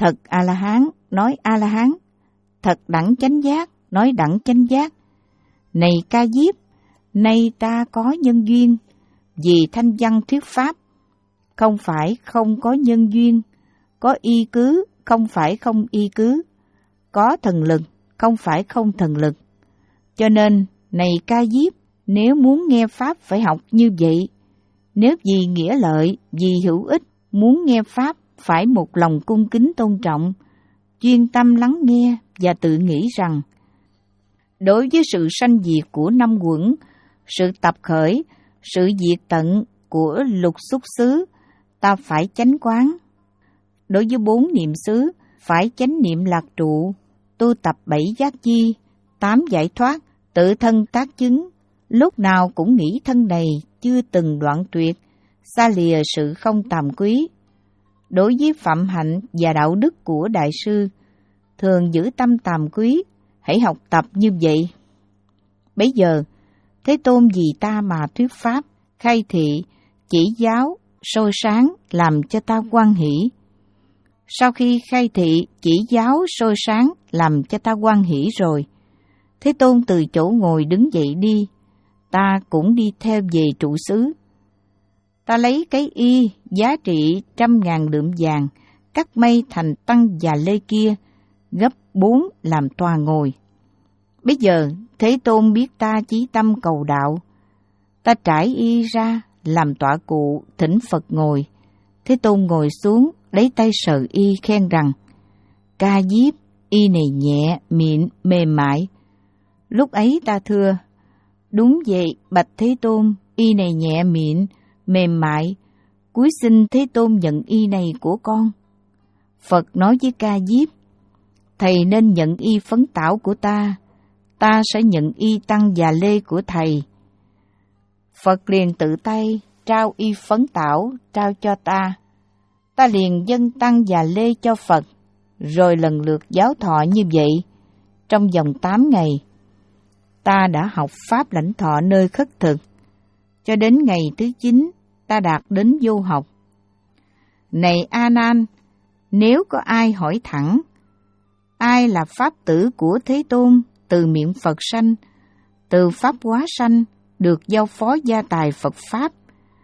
thật A-la-hán, nói A-la-hán, thật đẳng chánh giác, nói đẳng chánh giác. Này Ca Diếp, nay ta có nhân duyên, vì thanh văn thuyết pháp, không phải không có nhân duyên, có y cứ, không phải không y cứ, có thần lực, không phải không thần lực. Cho nên, này Ca Diếp, nếu muốn nghe pháp phải học như vậy. Nếu vì nghĩa lợi, vì hữu ích, muốn nghe pháp phải một lòng cung kính tôn trọng, chuyên tâm lắng nghe và tự nghĩ rằng, đối với sự sanh diệt của năm quẩn, sự tập khởi, sự diệt tận của lục xúc xứ, ta phải chánh quán. Đối với bốn niệm xứ, phải chánh niệm lạc trụ, tu tập bảy giác chi, tám giải thoát, tự thân tác chứng, lúc nào cũng nghĩ thân này chưa từng đoạn tuyệt, xa lìa sự không tàm quý. Đối với phạm hạnh và đạo đức của Đại sư, thường giữ tâm tàm quý, hãy học tập như vậy. Bấy giờ, Thế Tôn vì ta mà thuyết pháp, khai thị, chỉ giáo, soi sáng, làm cho ta hoan hỷ. Sau khi khai thị, chỉ giáo, soi sáng, làm cho ta hoan hỷ rồi, Thế Tôn từ chỗ ngồi đứng dậy đi, ta cũng đi theo về trụ xứ. Ta lấy cái y giá trị trăm ngàn lượng vàng, cắt may thành tăng và lê kia, gấp bốn làm tòa ngồi. Bây giờ Thế Tôn biết ta chí tâm cầu đạo, ta trải y ra làm tọa cụ thỉnh Phật ngồi. Thế Tôn ngồi xuống, lấy tay sờ y khen rằng, Ca Diếp, y này nhẹ, mịn, mềm mại. Lúc ấy ta thưa, đúng vậy, bạch Thế Tôn, y này nhẹ mịn, mềm mại, cúi xin Thế Tôn nhận y này của con. Phật nói với Ca Diếp, thầy nên nhận y phấn tảo của ta, ta sẽ nhận y tăng và lê của thầy. Phật liền tự tay trao y phấn tảo trao cho ta, ta liền dâng tăng và lê cho Phật, rồi lần lượt giáo thọ như vậy. Trong vòng tám ngày, ta đã học pháp lãnh thọ nơi khất thực, cho đến ngày thứ chín ta đạt đến vô học. Này A Nan, nếu có ai hỏi thẳng, ai là pháp tử của Thế Tôn từ miệng Phật sanh, từ pháp hóa sanh, được giao phó gia tài Phật pháp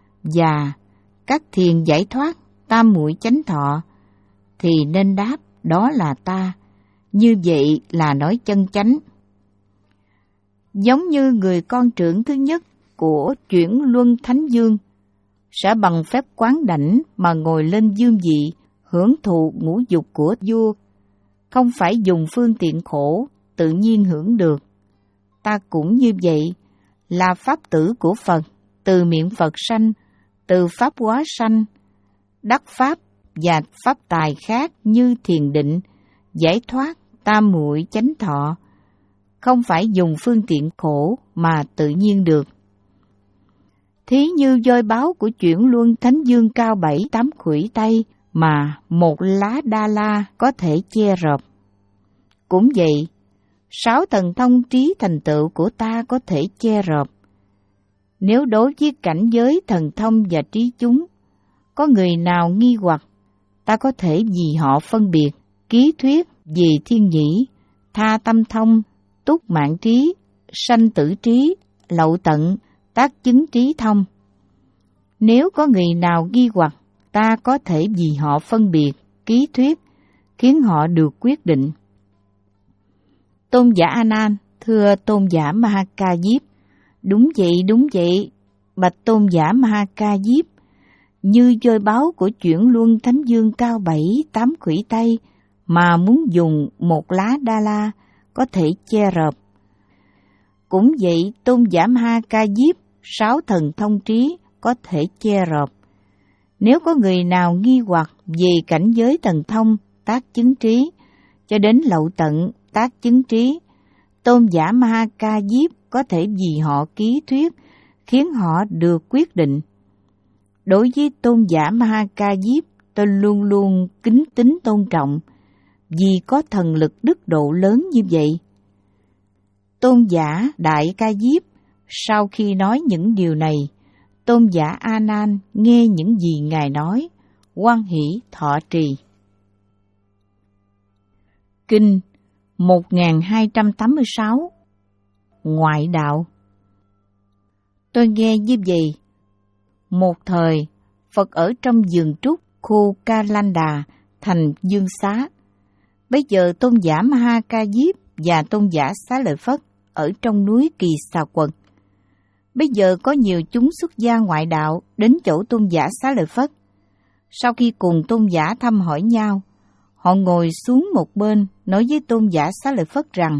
và các thiền giải thoát tam muội chánh thọ, thì nên đáp đó là ta. Như vậy là nói chân chánh. Giống như người con trưởng thứ nhất của chuyển luân thánh dương sẽ bằng phép quán đảnh mà ngồi lên dương vị, hưởng thụ ngũ dục của vua, không phải dùng phương tiện khổ, tự nhiên hưởng được. Ta cũng như vậy, là pháp tử của Phật, từ miệng Phật sanh, từ pháp hóa sanh, đắc pháp và pháp tài khác như thiền định, giải thoát, tam muội chánh thọ, không phải dùng phương tiện khổ mà tự nhiên được. Thí như voi báo của chuyển luân thánh dương cao bảy tám khuỷu tay mà một lá đa la có thể che rợp. Cũng vậy, sáu thần thông trí thành tựu của ta có thể che rợp. Nếu đối với cảnh giới thần thông và trí chúng, có người nào nghi hoặc, ta có thể vì họ phân biệt, ký thuyết vì thiên nhĩ, tha tâm thông, túc mạng trí, sanh tử trí, lậu tận, tác chứng trí thông. Nếu có người nào nghi hoặc, ta có thể vì họ phân biệt, ký thuyết, khiến họ được quyết định. Tôn giả A Nan thưa tôn giả Ma Ha Ca Diếp, đúng vậy, đúng vậy, bạch tôn giả Ma Ha Ca Diếp, như voi báo của chuyển luân thánh dương cao bảy tám khuỷu tay mà muốn dùng một lá đa la có thể che rợp. Cũng vậy, tôn giả Ma Ha Ca Diếp, sáu thần thông trí có thể che rợp. Nếu có người nào nghi hoặc về cảnh giới thần thông, tác chứng trí, cho đến lậu tận, tác chứng trí, tôn giả Ma Ha Ca Diếp có thể vì họ ký thuyết, khiến họ được quyết định. Đối với tôn giả Ma Ha Ca Diếp, tôi luôn luôn kính tín tôn trọng, vì có thần lực đức độ lớn như vậy. Tôn giả Đại Ca Diếp, sau khi nói những điều này, tôn giả A Nan nghe những gì Ngài nói, hoan hỷ thọ trì. Kinh một nghìn hai trăm tám mươi sáu Ngoại đạo. Tôi nghe như vậy. Một thời, Phật ở trong vườn trúc khu Kalanda, thành Dương Xá. Bây giờ tôn giả Maha Ca Diếp và tôn giả Xá Lợi Phất ở trong núi Kỳ Xà Quật. Bây giờ có nhiều chúng xuất gia ngoại đạo đến chỗ tôn giả Xá Lợi Phất. Sau khi cùng tôn giả thăm hỏi nhau, họ ngồi xuống một bên nói với tôn giả Xá Lợi Phất rằng: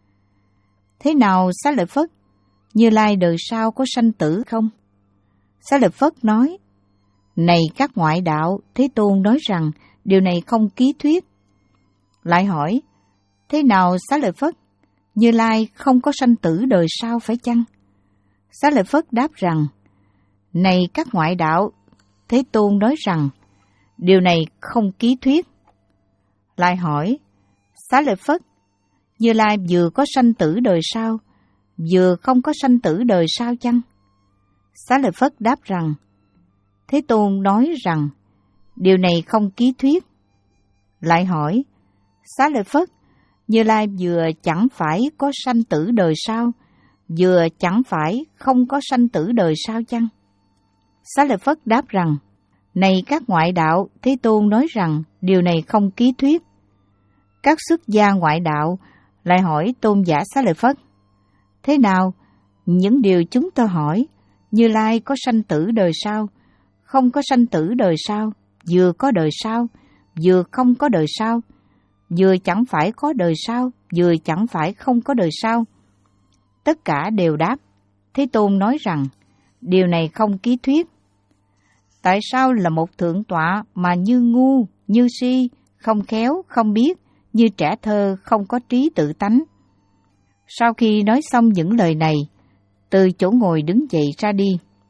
Thế nào Xá Lợi Phất, Như Lai đời sau có sanh tử không? Xá Lợi Phất nói: Này các ngoại đạo, Thế Tôn nói rằng điều này không ký thuyết. Lại hỏi: Thế nào Xá Lợi Phất, Như Lai không có sanh tử đời sau phải chăng? Xá Lợi Phất đáp rằng: Này các ngoại đạo, Thế Tôn nói rằng điều này không ký thuyết. Lại hỏi: Xá Lợi Phất, Như Lai vừa có sanh tử đời sau, vừa không có sanh tử đời sau chăng? Xá Lợi Phất đáp rằng: Thế Tôn nói rằng điều này không ký thuyết. Lại hỏi: Xá Lợi Phất, Như Lai vừa chẳng phải có sanh tử đời sau, vừa chẳng phải không có sanh tử đời sau chăng? Xá Lợi Phất đáp rằng: Này các ngoại đạo, Thế Tôn nói rằng điều này không ký thuyết. Các xuất gia ngoại đạo lại hỏi tôn giả Xá Lợi Phất: Thế nào, những điều chúng tôi hỏi, Như Lai có sanh tử đời sau, không có sanh tử đời sau, vừa có đời sau, vừa không có đời sau, vừa chẳng phải có đời sau, vừa chẳng phải không có đời sau? Tất cả đều đáp: Thế Tôn nói rằng điều này không ký thuyết. Tại sao là một thượng tọa mà như ngu, như si, không khéo, không biết, như trẻ thơ không có trí tự tánh? Sau khi nói xong những lời này, từ chỗ ngồi đứng dậy ra đi.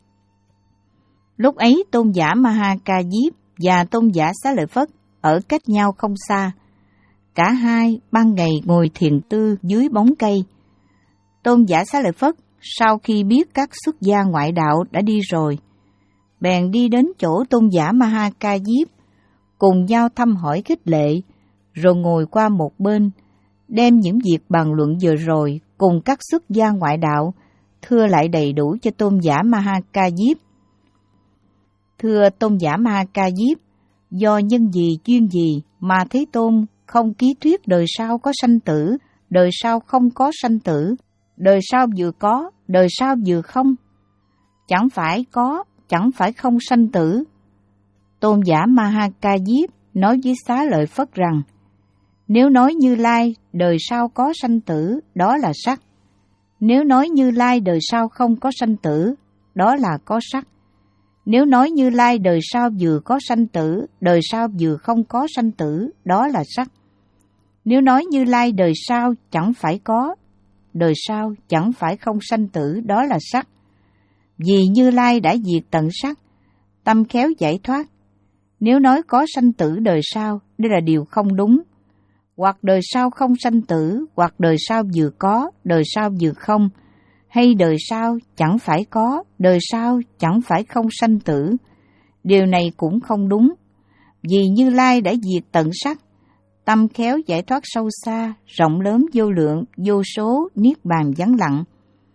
Lúc ấy tôn giả Maha Ca Diếp và tôn giả Xá Lợi Phất ở cách nhau không xa. Cả hai ban ngày ngồi thiền tư dưới bóng cây. Tôn giả Xá Lợi Phất sau khi biết các xuất gia ngoại đạo đã đi rồi, bèn đi đến chỗ tôn giả Maha Ca Diếp, cùng nhau thăm hỏi khích lệ, rồi ngồi qua một bên, đem những việc bàn luận vừa rồi cùng các xuất gia ngoại đạo thưa lại đầy đủ cho tôn giả Maha Ca Diếp. Thưa tôn giả Maha Ca Diếp, do nhân gì duyên gì mà Thế Tôn không ký thuyết đời sau có sanh tử, đời sau không có sanh tử, đời sau vừa có, đời sau vừa không? Chẳng phải có, chẳng phải không sanh tử. Tôn giả Maha Ca Diếp nói với Xá Lợi Phất rằng: Nếu nói Như Lai đời sau có sanh tử, đó là sắc. Nếu nói Như Lai đời sau không có sanh tử, đó là có sắc. Nếu nói Như Lai đời sau vừa có sanh tử, đời sau vừa không có sanh tử, đó là sắc. Nếu nói Như Lai đời sau chẳng phải có, đời sau chẳng phải không sanh tử, đó là sắc. Vì Như Lai đã diệt tận sắc, tâm khéo giải thoát. Nếu nói có sanh tử đời sau, đây là điều không đúng. Hoặc đời sau không sanh tử, hoặc đời sau vừa có, đời sau vừa không, hay đời sau chẳng phải có, đời sau chẳng phải không sanh tử. Điều này cũng không đúng. Vì Như Lai đã diệt tận sắc, tâm khéo giải thoát sâu xa, rộng lớn vô lượng, vô số, niết bàn vắng lặng.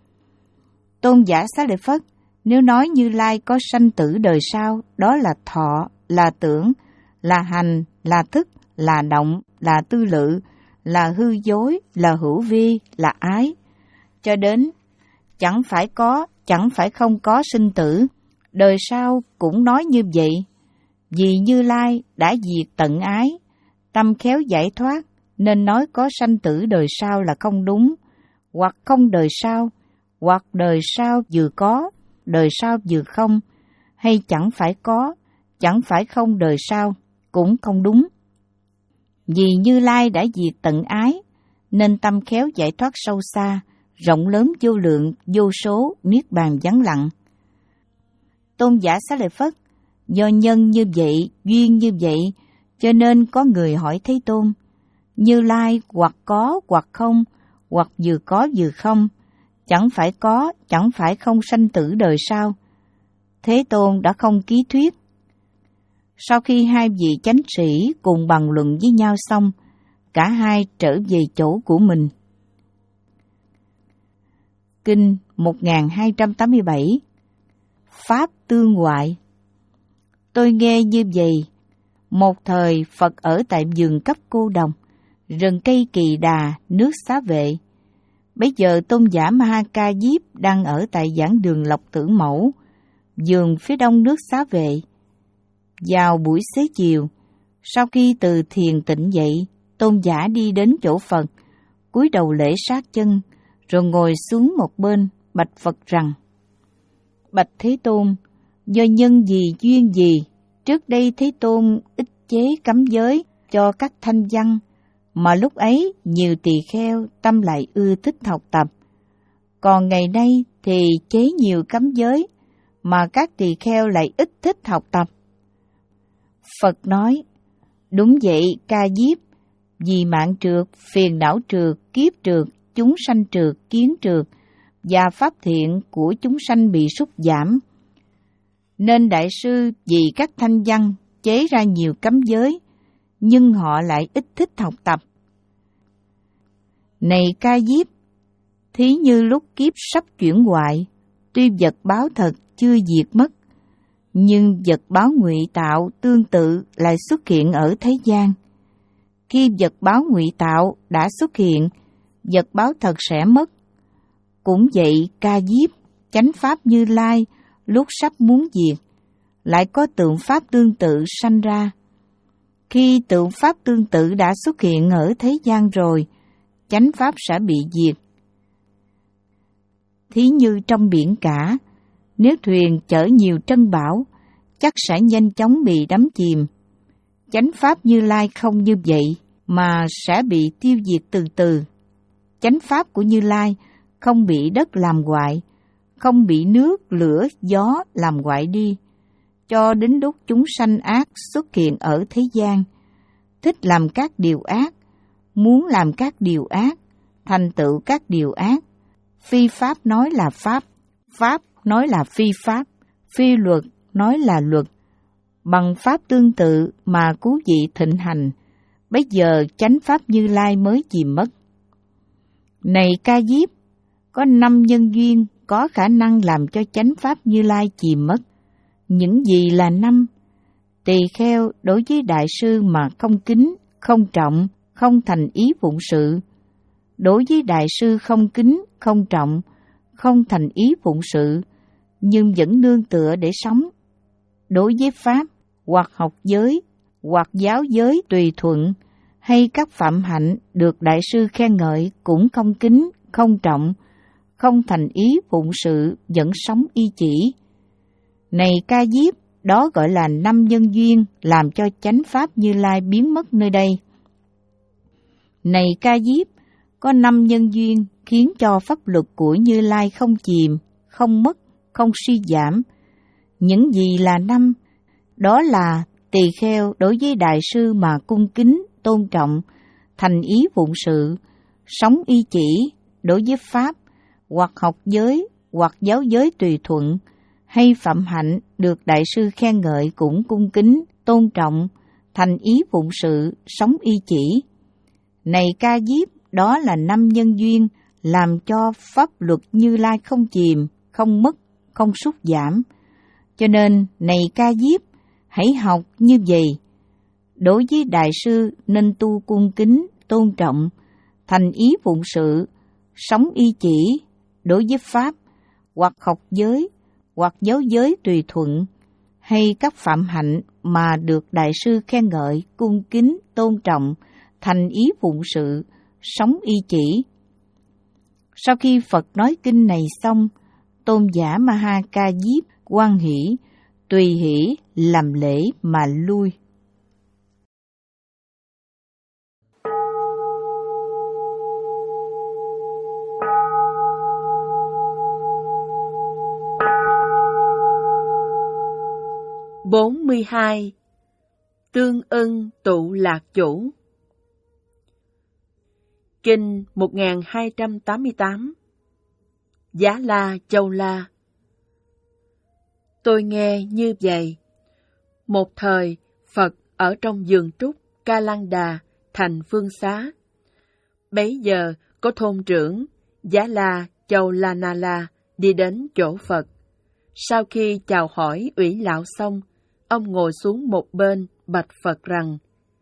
Tôn giả Xá Lợi Phất, nếu nói Như Lai có sanh tử đời sau, đó là thọ, là tưởng, là hành, là thức, là động, là tư lự, là hư dối, là hữu vi, là ái. Cho đến chẳng phải có, chẳng phải không có sinh tử, đời sau cũng nói như vậy. Vì Như Lai đã diệt tận ái, tâm khéo giải thoát, nên nói có sanh tử đời sau là không đúng, hoặc không đời sau, hoặc đời sau vừa có, đời sau vừa không, hay chẳng phải có, chẳng phải không đời sau, cũng không đúng. Vì Như Lai đã diệt tận ái, nên tâm khéo giải thoát sâu xa, rộng lớn vô lượng, vô số, niết bàn vắng lặng. Tôn giả Xá Lợi Phất, do nhân như vậy, duyên như vậy, cho nên có người hỏi Thế Tôn: Như Lai hoặc có hoặc không, hoặc vừa có vừa không, chẳng phải có, chẳng phải không sanh tử đời sau. Thế Tôn đã không ký thuyết. Sau khi hai vị chánh sĩ cùng bàn luận với nhau xong, cả hai trở về chỗ của mình. Kinh một nghìn hai trăm tám mươi bảy. Pháp tương ngoại. Tôi nghe như vậy, một thời Phật ở tại vườn cấp Cô Đồng, rừng cây Kỳ Đà, nước Xá Vệ. Bây giờ tôn giả Ma Ha Ca Diếp đang ở tại giảng đường Lộc Tử Mẫu, vườn phía đông nước Xá Vệ. Vào buổi xế chiều, sau khi từ thiền tịnh dậy, tôn giả đi đến chỗ Phật, cúi đầu lễ sát chân, rồi ngồi xuống một bên, bạch Phật rằng: Bạch Thế Tôn, do nhân gì duyên gì, trước đây Thế Tôn ích chế cấm giới cho các thanh văn, mà lúc ấy nhiều tỳ kheo tâm lại ưa thích học tập. Còn ngày nay thì chế nhiều cấm giới, mà các tỳ kheo lại ít thích học tập. Phật nói: Đúng vậy Ca Diếp, vì mạng trượt, phiền não trượt, kiếp trượt, chúng sanh trượt, kiến trượt và pháp thiện của chúng sanh bị sút giảm, nên Đại sư vì các thanh văn chế ra nhiều cấm giới, nhưng họ lại ít thích học tập. Này Ca Diếp, thí như lúc kiếp sắp chuyển hoại, tuy vật báo thật chưa diệt mất, nhưng vật báo ngụy tạo tương tự lại xuất hiện ở thế gian. Khi vật báo ngụy tạo đã xuất hiện, vật báo thật sẽ mất. Cũng vậy Ca Diếp, chánh pháp Như Lai lúc sắp muốn diệt, lại có tượng pháp tương tự sanh ra. Khi tượng pháp tương tự đã xuất hiện ở thế gian rồi, chánh pháp sẽ bị diệt. Thí như trong biển cả, nếu thuyền chở nhiều trân bảo, chắc sẽ nhanh chóng bị đắm chìm. Chánh pháp Như Lai không như vậy, mà sẽ bị tiêu diệt từ từ. Chánh pháp của Như Lai không bị đất làm hoại, không bị nước, lửa, gió làm hoại đi, cho đến lúc chúng sanh ác xuất hiện ở thế gian, thích làm các điều ác, muốn làm các điều ác, thành tựu các điều ác. Phi pháp nói là pháp, pháp nói là phi pháp, phi luật nói là luật. Bằng pháp tương tự mà cứu vị thịnh hành, bây giờ chánh pháp Như Lai mới chìm mất. Này Ca Diếp, có năm nhân duyên có khả năng làm cho chánh pháp Như Lai chìm mất. Những gì là năm? Tỳ kheo đối với đại sư mà không kính, không trọng, không thành ý phụng sự. Đối với đại sư không kính, không trọng, không thành ý phụng sự, nhưng vẫn nương tựa để sống. Đối với pháp, hoặc học giới, hoặc giáo giới tùy thuận, hay các phạm hạnh được đại sư khen ngợi cũng không kính, không trọng, không thành ý phụng sự, vẫn sống y chỉ. Này Ca Diếp, đó gọi là năm nhân duyên làm cho chánh pháp Như Lai biến mất nơi đây. Này Ca Diếp, có năm nhân duyên khiến cho pháp luật của Như Lai không chìm, không mất, không suy giảm. Những gì là năm? Đó là tỳ kheo đối với đại sư mà cung kính, tôn trọng, thành ý phụng sự, sống y chỉ đối với pháp, hoặc học giới, hoặc giáo giới tùy thuận, hay phạm hạnh được đại sư khen ngợi cũng cung kính, tôn trọng, thành ý phụng sự, sống y chỉ. Này Ca Diếp, đó là năm nhân duyên làm cho pháp luật Như Lai không chìm, không mất, không sút giảm. Cho nên, này Ca Diếp, hãy học như vậy. Đối với đại sư nên tu cung kính, tôn trọng, thành ý phụng sự, sống y chỉ đối với pháp, hoặc học giới, hoặc giáo giới tùy thuận, hay các phạm hạnh mà được đại sư khen ngợi, cung kính, tôn trọng, thành ý phụng sự, sống y chỉ. Sau khi Phật nói kinh này xong, tôn giả Ma Ha Ca Diếp hoan hỷ, tùy hỷ làm lễ mà lui. bốn mươi hai. Tương ưng tụ lạc chủ. Kinh một nghìn hai trăm tám mươi tám. Giá La Châu La. Tôi nghe như vậy. Một thời, Phật ở trong vườn trúc Ca Lăng Đà, thành Vương Xá. Bấy giờ có thôn trưởng Giá La Châu La Na La đi đến chỗ Phật. Sau khi chào hỏi ủy lão xong, ông ngồi xuống một bên bạch Phật rằng: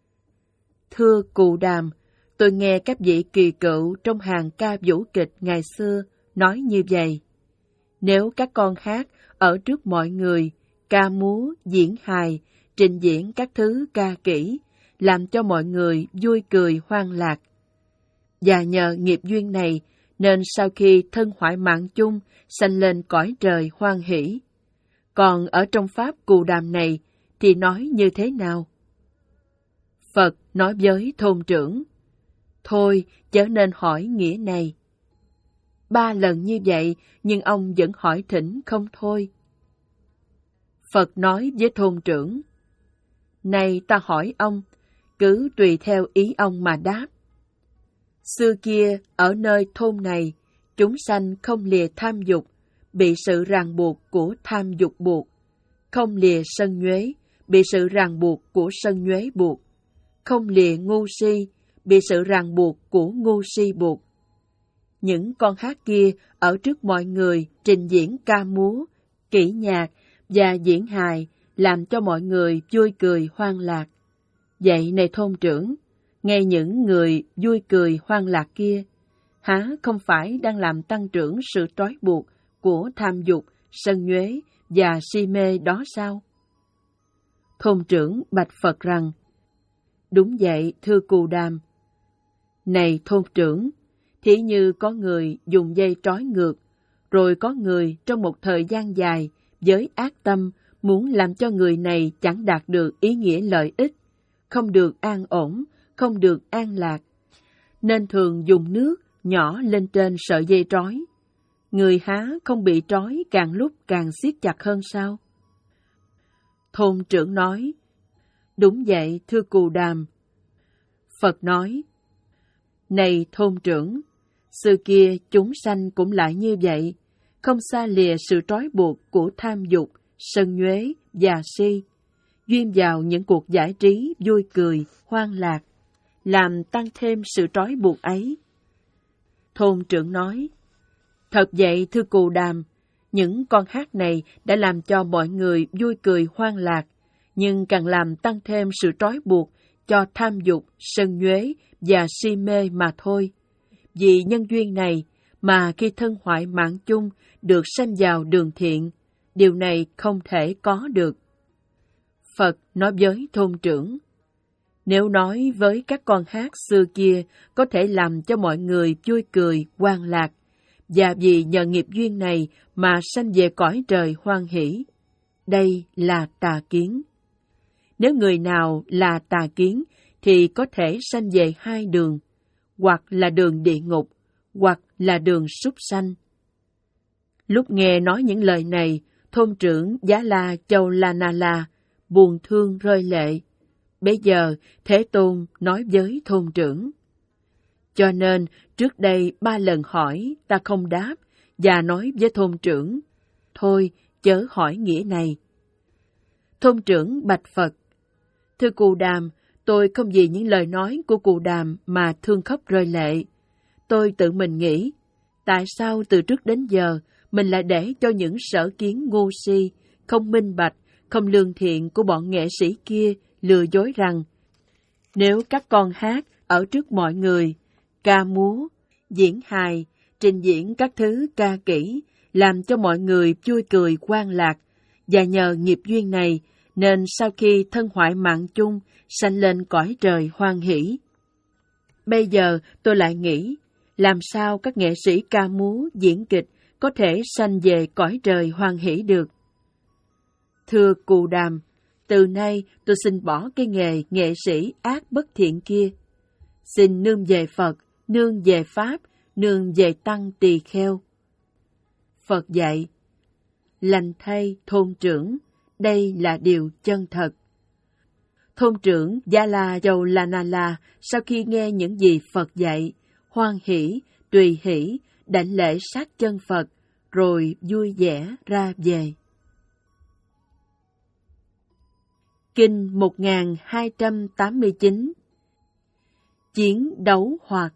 Thưa Cù Đàm, tôi nghe các vị kỳ cựu trong hàng ca vũ kịch ngày xưa nói như vậy. Nếu các con hát ở trước mọi người, ca múa, diễn hài, trình diễn các thứ ca kỹ, làm cho mọi người vui cười hoan lạc. Và nhờ nghiệp duyên này, nên sau khi thân hoại mạng chung, sanh lên cõi trời hoan hỷ. Còn ở trong pháp Cù Đàm này, thì nói như thế nào? Phật nói với thôn trưởng: Thôi, chớ nên hỏi nghĩa này. Ba lần như vậy, nhưng ông vẫn hỏi thỉnh không thôi. Phật nói với thôn trưởng: Này ta hỏi ông, cứ tùy theo ý ông mà đáp. Xưa kia, ở nơi thôn này, chúng sanh không lìa tham dục, bị sự ràng buộc của tham dục buộc, không lìa sân nhuế, bị sự ràng buộc của sân nhuế buộc, không lìa ngu si, bị sự ràng buộc của ngu si buộc. Những con hát kia ở trước mọi người trình diễn ca múa, kỹ nhạc và diễn hài, làm cho mọi người vui cười hoan lạc. Vậy này thôn trưởng, nghe những người vui cười hoan lạc kia, há không phải đang làm tăng trưởng sự trói buộc của tham dục, sân nhuế và si mê đó sao? Thôn trưởng bạch Phật rằng: Đúng vậy, thưa Cù Đàm. Này thôn trưởng, thí như có người dùng dây trói ngược, rồi có người trong một thời gian dài với ác tâm muốn làm cho người này chẳng đạt được ý nghĩa lợi ích, không được an ổn, không được an lạc, nên thường dùng nước nhỏ lên trên sợi dây trói. Người há không bị trói càng lúc càng siết chặt hơn sao? Thôn trưởng nói: Đúng vậy, thưa Cù Đàm. Phật nói: Này thôn trưởng, xưa kia chúng sanh cũng lại như vậy, không xa lìa sự trói buộc của tham dục, sân nhuế và si, duyên vào những cuộc giải trí vui cười, hoan lạc, làm tăng thêm sự trói buộc ấy. Thôn trưởng nói: Thật vậy, thưa Cù Đàm, những con hát này đã làm cho mọi người vui cười hoan lạc, nhưng càng làm tăng thêm sự trói buộc cho tham dục, sân nhuế và si mê mà thôi. Vì nhân duyên này mà khi thân hoại mạng chung được sanh vào đường thiện, điều này không thể có được. Phật nói với thôn trưởng: Nếu nói với các con hát xưa kia có thể làm cho mọi người vui cười, hoan lạc, và vì nhờ nghiệp duyên này mà sanh về cõi trời hoan hỷ, đây là tà kiến. Nếu người nào là tà kiến thì có thể sanh về hai đường, hoặc là đường địa ngục, hoặc là đường súc sanh. Lúc nghe nói những lời này, thôn trưởng Giá La Châu La Na La buồn thương rơi lệ. Bây giờ Thế Tôn nói với thôn trưởng: Cho nên trước đây ba lần hỏi ta không đáp, và nói với thôn trưởng: Thôi chớ hỏi nghĩa này. Thôn trưởng bạch Phật: Thưa Cù Đàm, tôi không vì những lời nói của Cù Đàm mà thương khóc rơi lệ. Tôi tự mình nghĩ, tại sao từ trước đến giờ mình lại để cho những sở kiến ngu si, không minh bạch, không lương thiện của bọn nghệ sĩ kia lừa dối rằng nếu các con hát ở trước mọi người, ca múa, diễn hài, trình diễn các thứ ca kỹ, làm cho mọi người vui cười hoan lạc, và nhờ nghiệp duyên này nên sau khi thân hoại mạng chung sanh lên cõi trời hoan hỷ. Bây giờ tôi lại nghĩ, làm sao các nghệ sĩ ca múa, diễn kịch có thể sanh về cõi trời hoan hỷ được? Thưa Cù Đàm, từ nay tôi xin bỏ cái nghề nghệ sĩ ác bất thiện kia. Xin nương về Phật, nương về Pháp, nương về Tăng Tỳ Kheo. Phật dạy: Lành thay thôn trưởng, đây là điều chân thật. Thôn trưởng Giá La Châu La Na La sau khi nghe những gì Phật dạy, hoan hỷ, tùy hỷ, đảnh lễ sát chân Phật, rồi vui vẻ ra về. Kinh một nghìn hai trăm tám mươi chín. chiến đấu hoặc.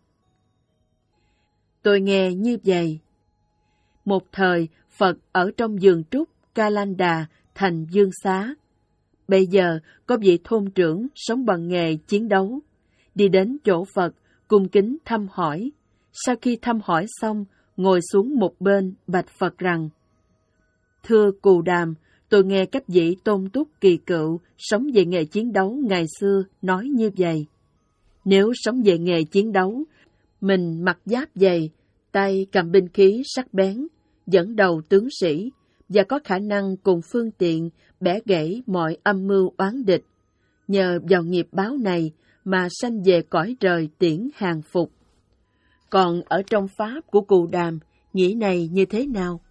Tôi nghe như vậy. Một thời, Phật ở trong vườn trúc Kalanda thành Dương Xá. Bây giờ, có vị thôn trưởng sống bằng nghề chiến đấu, đi đến chỗ Phật, cung kính thăm hỏi. Sau khi thăm hỏi xong, ngồi xuống một bên bạch Phật rằng: Thưa Cù Đàm, tôi nghe các vị tôn túc kỳ cựu sống về nghề chiến đấu ngày xưa nói như vậy. Nếu sống về nghề chiến đấu, mình mặc giáp dày, tay cầm binh khí sắc bén, dẫn đầu tướng sĩ, và có khả năng cùng phương tiện bẻ gãy mọi âm mưu oán địch. Nhờ vào nghiệp báo này mà sanh về cõi trời tiễn hàng phục. Còn ở trong Pháp của Cù Đàm, nghĩa này như thế nào?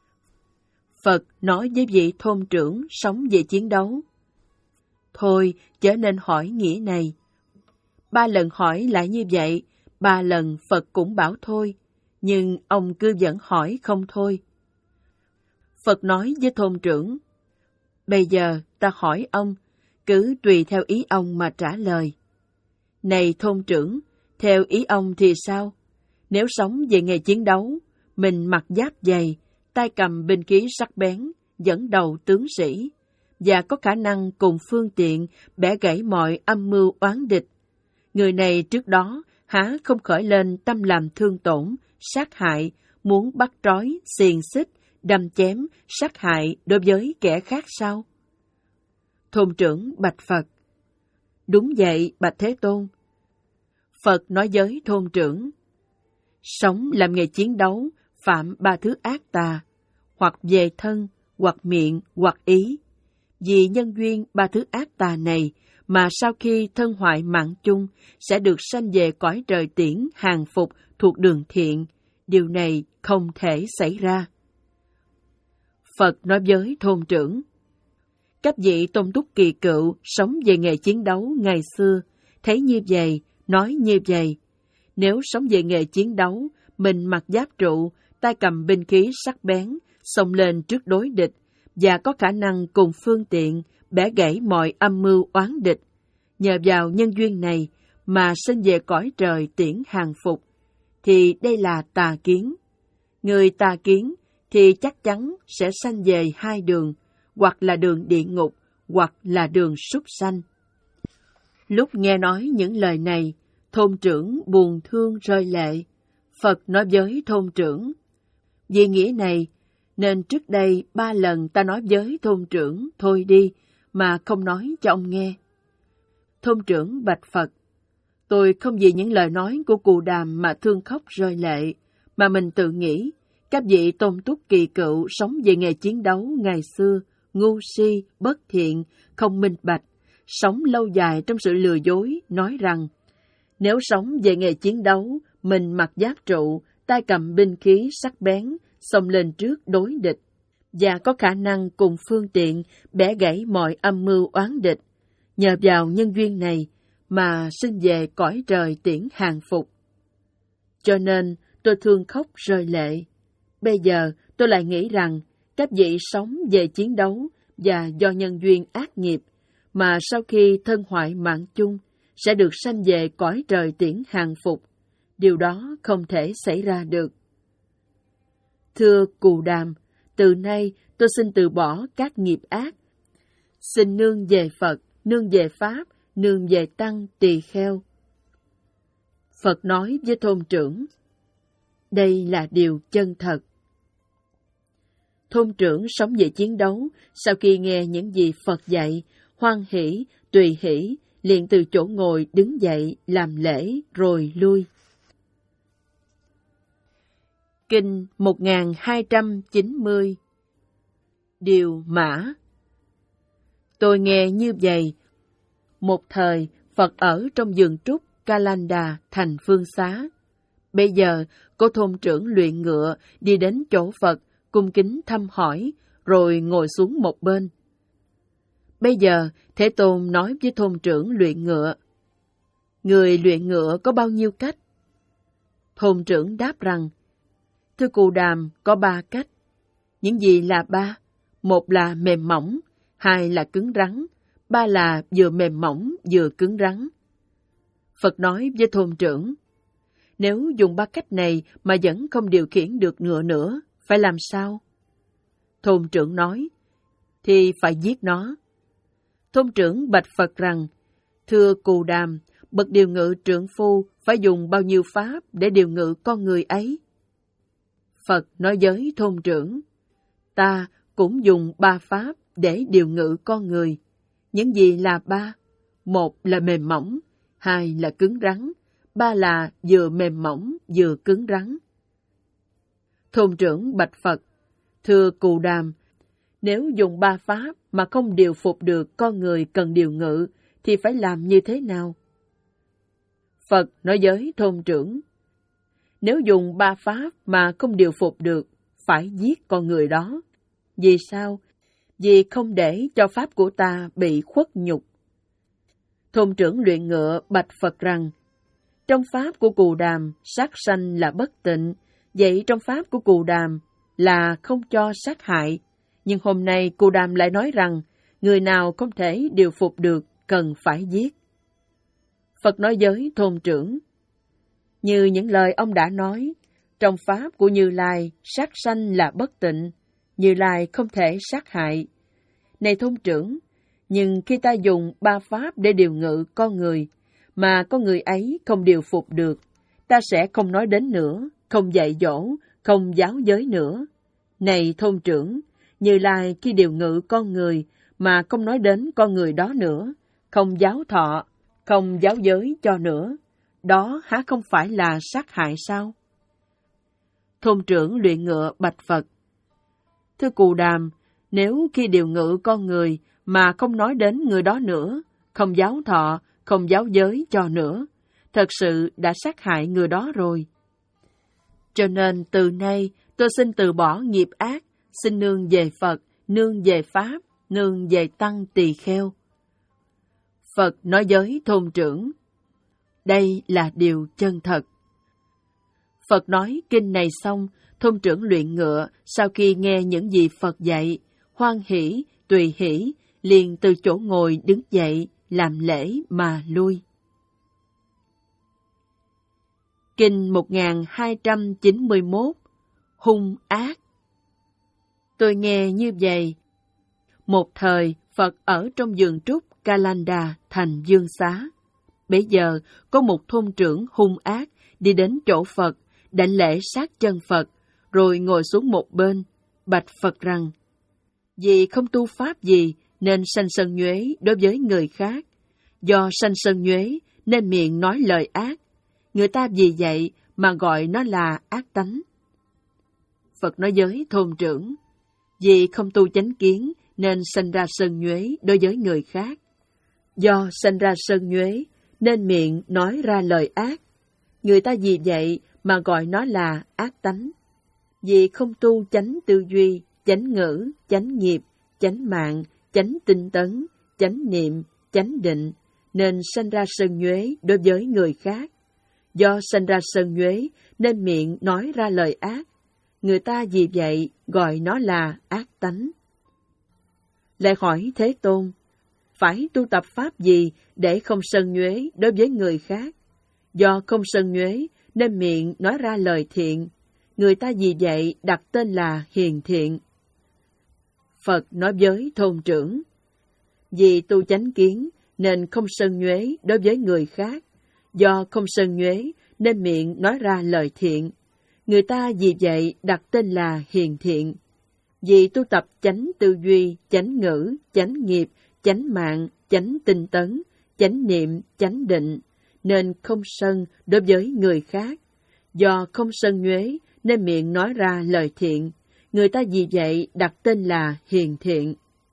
Phật nói với vị thôn trưởng sống về chiến đấu: Thôi, chớ nên hỏi nghĩa này. Ba lần hỏi lại như vậy, ba lần Phật cũng bảo thôi, nhưng ông cứ vẫn hỏi không thôi. Phật nói với thôn trưởng: Bây giờ ta hỏi ông, cứ tùy theo ý ông mà trả lời. Này thôn trưởng, theo ý ông thì sao? Nếu sống về nghề chiến đấu, mình mặc giáp dày, tay cầm binh khí sắc bén, dẫn đầu tướng sĩ, và có khả năng cùng phương tiện bẻ gãy mọi âm mưu oán địch, người này trước đó há không khởi lên tâm làm thương tổn, sát hại, muốn bắt trói, xiềng xích, đâm chém, sát hại đối với kẻ khác sao? Thôn trưởng bạch Phật: Đúng vậy, bạch Thế Tôn. Phật nói với thôn trưởng: Sống làm nghề chiến đấu, phạm ba thứ ác tà, hoặc về thân, hoặc miệng, hoặc ý. Vì nhân duyên ba thứ ác tà này mà sau khi thân hoại mạng chung sẽ được sanh về cõi trời tiễn hàng phục thuộc đường thiện. Điều này không thể xảy ra. Phật nói với thôn trưởng: Các vị tôn túc kỳ cựu sống về nghề chiến đấu ngày xưa, thấy như vậy, nói như vậy. Nếu sống về nghề chiến đấu, mình mặc giáp trụ, tay cầm binh khí sắc bén, xông lên trước đối địch, và có khả năng cùng phương tiện bẻ gãy mọi âm mưu oán địch. Nhờ vào nhân duyên này mà sinh về cõi trời tiễn hàng phục, thì đây là tà kiến. Người tà kiến thì chắc chắn sẽ sanh về hai đường, hoặc là đường địa ngục, hoặc là đường súc sanh. Lúc nghe nói những lời này, thôn trưởng buồn thương rơi lệ. Phật nói với thôn trưởng: Vì nghĩa này, nên trước đây ba lần ta nói với thôn trưởng thôi đi, mà không nói cho ông nghe. Thôn trưởng bạch Phật: Tôi không vì những lời nói của Cù Đàm mà thương khóc rơi lệ, mà mình tự nghĩ, các vị tôn túc kỳ cựu sống về nghề chiến đấu ngày xưa, ngu si, bất thiện, không minh bạch, sống lâu dài trong sự lừa dối, nói rằng, nếu sống về nghề chiến đấu, mình mặc giáp trụ, tay cầm binh khí sắc bén, xông lên trước đối địch, và có khả năng cùng phương tiện bẻ gãy mọi âm mưu oán địch. Nhờ vào nhân duyên này mà sinh về cõi trời tiễn hàng phục. Cho nên tôi thương khóc rơi lệ. Bây giờ tôi lại nghĩ rằng các vị sống về chiến đấu và do nhân duyên ác nghiệp mà sau khi thân hoại mạng chung sẽ được sanh về cõi trời tiễn hàng phục. Điều đó không thể xảy ra được. Thưa Cù Đàm, từ nay tôi xin từ bỏ các nghiệp ác. Xin nương về Phật, nương về Pháp, nương về Tăng tỳ kheo. Phật nói với thôn trưởng: Đây là điều chân thật. Thôn trưởng sống về chiến đấu, sau khi nghe những gì Phật dạy, hoan hỷ, tùy hỷ, liền từ chỗ ngồi đứng dậy làm lễ rồi lui. Kinh một nghìn hai trăm chín mươi. Điều Mã. Tôi nghe như vậy. Một thời, Phật ở trong vườn trúc Kalanda thành Phương Xá. Bây giờ, có thôn trưởng luyện ngựa đi đến chỗ Phật, cung kính thăm hỏi, rồi ngồi xuống một bên. Bây giờ, Thế Tôn nói với thôn trưởng luyện ngựa: Người luyện ngựa có bao nhiêu cách? Thôn trưởng đáp rằng: Thưa Cù Đàm, có ba cách. Những gì là ba? Một là mềm mỏng, hai là cứng rắn, ba là vừa mềm mỏng vừa cứng rắn. Phật nói với thôn trưởng, nếu dùng ba cách này mà vẫn không điều khiển được ngựa nữa, phải làm sao? Thôn trưởng nói, thì phải giết nó. Thôn trưởng bạch Phật rằng, thưa Cù Đàm, bậc điều ngự trượng phu phải dùng bao nhiêu pháp để điều ngự con người ấy? Phật nói với thôn trưởng, ta cũng dùng ba pháp để điều ngự con người. Những gì là ba? Một là mềm mỏng, hai là cứng rắn, ba là vừa mềm mỏng vừa cứng rắn. Thôn trưởng bạch Phật, thưa Cù Đàm, nếu dùng ba pháp mà không điều phục được con người cần điều ngự, thì phải làm như thế nào? Phật nói với thôn trưởng, nếu dùng ba pháp mà không điều phục được, phải giết con người đó. Vì sao? Vì không để cho pháp của ta bị khuất nhục. Thôn trưởng luyện ngựa bạch Phật rằng, trong pháp của Cù Đàm, sát sanh là bất tịnh, vậy trong pháp của Cù Đàm là không cho sát hại. Nhưng hôm nay Cù Đàm lại nói rằng, người nào không thể điều phục được, cần phải giết. Phật nói với thôn trưởng, như những lời ông đã nói, trong pháp của Như Lai, sát sanh là bất tịnh, Như Lai không thể sát hại. Này thôn trưởng, nhưng khi ta dùng ba pháp để điều ngự con người, mà con người ấy không điều phục được, ta sẽ không nói đến nữa, không dạy dỗ, không giáo giới nữa. Này thôn trưởng, Như Lai khi điều ngự con người, mà không nói đến con người đó nữa, không giáo thọ, không giáo giới cho nữa, đó há không phải là sát hại sao? Thôn trưởng luyện ngựa bạch Phật, thưa Cù Đàm, nếu khi điều ngự con người mà không nói đến người đó nữa, không giáo thọ, không giáo giới cho nữa, thật sự đã sát hại người đó rồi. Cho nên từ nay tôi xin từ bỏ nghiệp ác, xin nương về Phật, nương về Pháp, nương về Tăng Tỳ Kheo. Phật nói với thôn trưởng, đây là điều chân thật. Phật nói kinh này xong, thôn trưởng luyện ngựa sau khi nghe những gì Phật dạy, hoan hỷ, tùy hỷ, liền từ chỗ ngồi đứng dậy, làm lễ mà lui. Kinh một nghìn hai trăm chín mươi mốt, hung ác. Tôi nghe như vậy. Một thời, Phật ở trong vườn trúc Kalanda thành Dương Xá. Bấy giờ, có một thôn trưởng hung ác đi đến chỗ Phật, đảnh lễ sát chân Phật, rồi ngồi xuống một bên, bạch Phật rằng, vì không tu pháp gì nên sanh sân nhuế đối với người khác, do sanh sân nhuế nên miệng nói lời ác, người ta vì vậy mà gọi nó là ác tánh. Phật nói với thôn trưởng, vì không tu chánh kiến nên sanh ra sân nhuế đối với người khác, do sanh ra sân nhuế nên miệng nói ra lời ác, người ta vì vậy mà gọi nó là ác tánh. Vì không tu chánh tư duy, chánh ngữ, chánh nghiệp, chánh mạng, chánh tinh tấn, chánh niệm, chánh định, nên sanh ra sân nhuế đối với người khác. Do sanh ra sân nhuế nên miệng nói ra lời ác, người ta vì vậy gọi nó là ác tánh. Lại hỏi Thế Tôn, phải tu tập pháp gì để không sân nhuế đối với người khác? Do không sân nhuế nên miệng nói ra lời thiện, người ta vì vậy đặt tên là hiền thiện. Phật nói với thôn trưởng, vì tu chánh kiến nên không sân nhuế đối với người khác, do không sân nhuế nên miệng nói ra lời thiện, người ta vì vậy đặt tên là hiền thiện. Vì tu tập chánh tư duy, chánh ngữ, chánh nghiệp, chánh mạng, chánh tinh tấn, chánh niệm, chánh định, nên không sân đối với người khác. Do không sân nhuế nên miệng nói ra lời thiện, người ta vì vậy đặt tên là hiền thiện.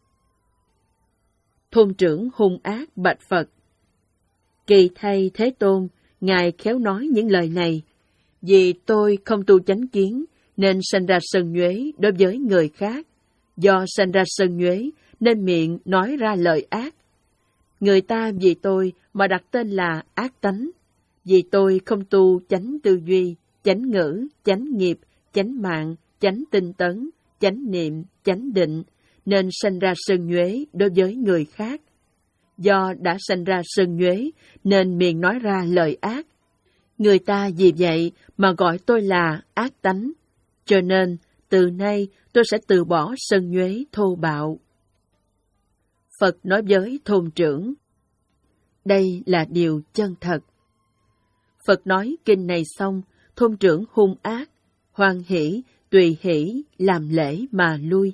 Thôn trưởng hung ác bạch Phật, kỳ thay Thế Tôn, Ngài khéo nói những lời này, vì tôi không tu chánh kiến nên sanh ra sân nhuế đối với người khác, do sanh ra sân nhuế nên miệng nói ra lời ác. Người ta vì tôi mà đặt tên là ác tánh, vì tôi không tu chánh tư duy, chánh ngữ, chánh nghiệp, chánh mạng, chánh tinh tấn, chánh niệm, chánh định, nên sanh ra sân nhuế đối với người khác. Do đã sanh ra sân nhuế nên miệng nói ra lời ác. Người ta vì vậy mà gọi tôi là ác tánh. Cho nên từ nay tôi sẽ từ bỏ sân nhuế thô bạo. Phật nói với thôn trưởng, đây là điều chân thật. Phật nói kinh này xong, thôn trưởng hung ác, hoan hỷ, tùy hỷ, làm lễ mà lui.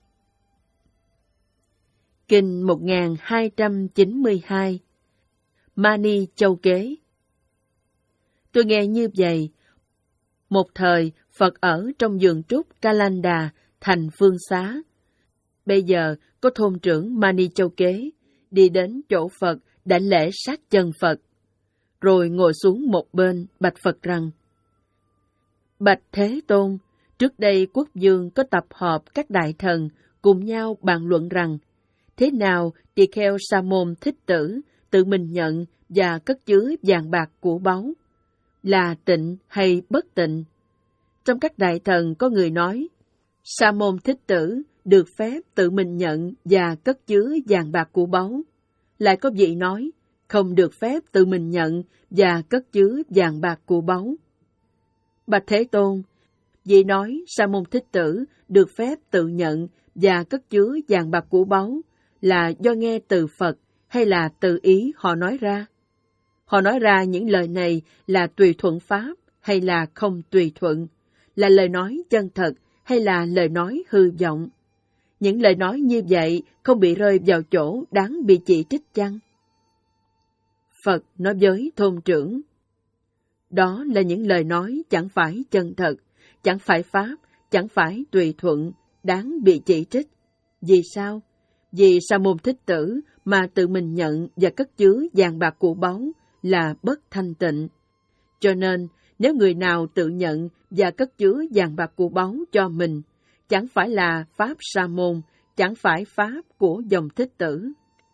Kinh một nghìn hai trăm chín mươi hai. Mani Châu Kế. Tôi nghe như vậy. Một thời, Phật ở trong vườn trúc Kalanda, thành Phương Xá. Bây giờ, có thôn trưởng Mani Châu Kế đi đến chỗ Phật đã lễ sát chân Phật, rồi ngồi xuống một bên bạch Phật rằng: Bạch Thế Tôn, trước đây quốc vương có tập họp các đại thần cùng nhau bàn luận rằng thế nào tỳ kheo Sa môn Thích Tử tự mình nhận và cất chứa vàng bạc của báu, là tịnh hay bất tịnh. Trong các đại thần có người nói Sa môn Thích Tử được phép tự mình nhận và cất chứa vàng bạc của báu. Lại có vị nói không được phép tự mình nhận và cất chứa vàng bạc của báu. Bạch Thế Tôn, vị nói Sa môn Thích Tử được phép tự nhận và cất chứa vàng bạc của báu là do nghe từ Phật hay là từ ý họ nói ra? Họ nói ra những lời này là tùy thuận pháp hay là không tùy thuận, là lời nói chân thật hay là lời nói hư vọng? Những lời nói như vậy không bị rơi vào chỗ đáng bị chỉ trích chăng? Phật nói với thôn trưởng, đó là những lời nói chẳng phải chân thật, chẳng phải pháp, chẳng phải tùy thuận, đáng bị chỉ trích. Vì sao? Vì Sa môn Thích Tử mà tự mình nhận và cất chứa vàng bạc của báu là bất thanh tịnh. Cho nên, nếu người nào tự nhận và cất chứa vàng bạc của báu cho mình, chẳng phải là pháp Sa môn, chẳng phải pháp của dòng Thích Tử.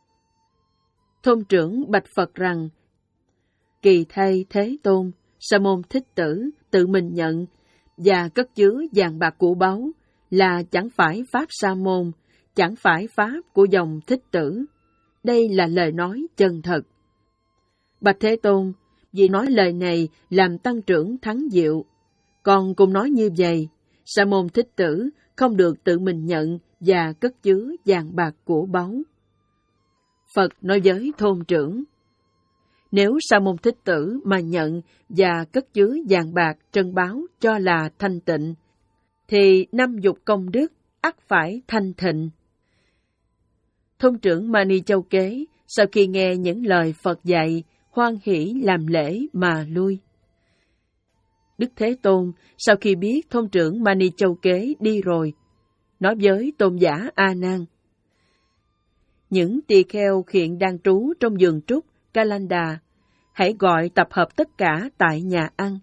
Thôn trưởng bạch Phật rằng, kỳ thay Thế Tôn, Sa môn Thích Tử tự mình nhận và cất chứa vàng bạc của báu là chẳng phải pháp Sa môn, chẳng phải pháp của dòng Thích Tử. Đây là lời nói chân thật. Bạch Thế Tôn, vì nói lời này làm tăng trưởng thắng diệu. Còn cùng nói như vậy, Sa môn Thích Tử không được tự mình nhận và cất chứa vàng bạc của báu. Phật nói với thôn trưởng, nếu Sa môn Thích Tử mà nhận và cất chứa vàng bạc trân báu cho là thanh tịnh, thì năm dục công đức ắt phải thanh thịnh. Thôn trưởng Mani Châu Kế sau khi nghe những lời Phật dạy, hoan hỷ làm lễ mà lui. Đức Thế Tôn sau khi biết thôn trưởng Mani Châu Kế đi rồi, nói với tôn giả A Nan, những tỳ kheo hiện đang trú trong vườn trúc Kalanda, hãy gọi tập hợp tất cả tại nhà ăn.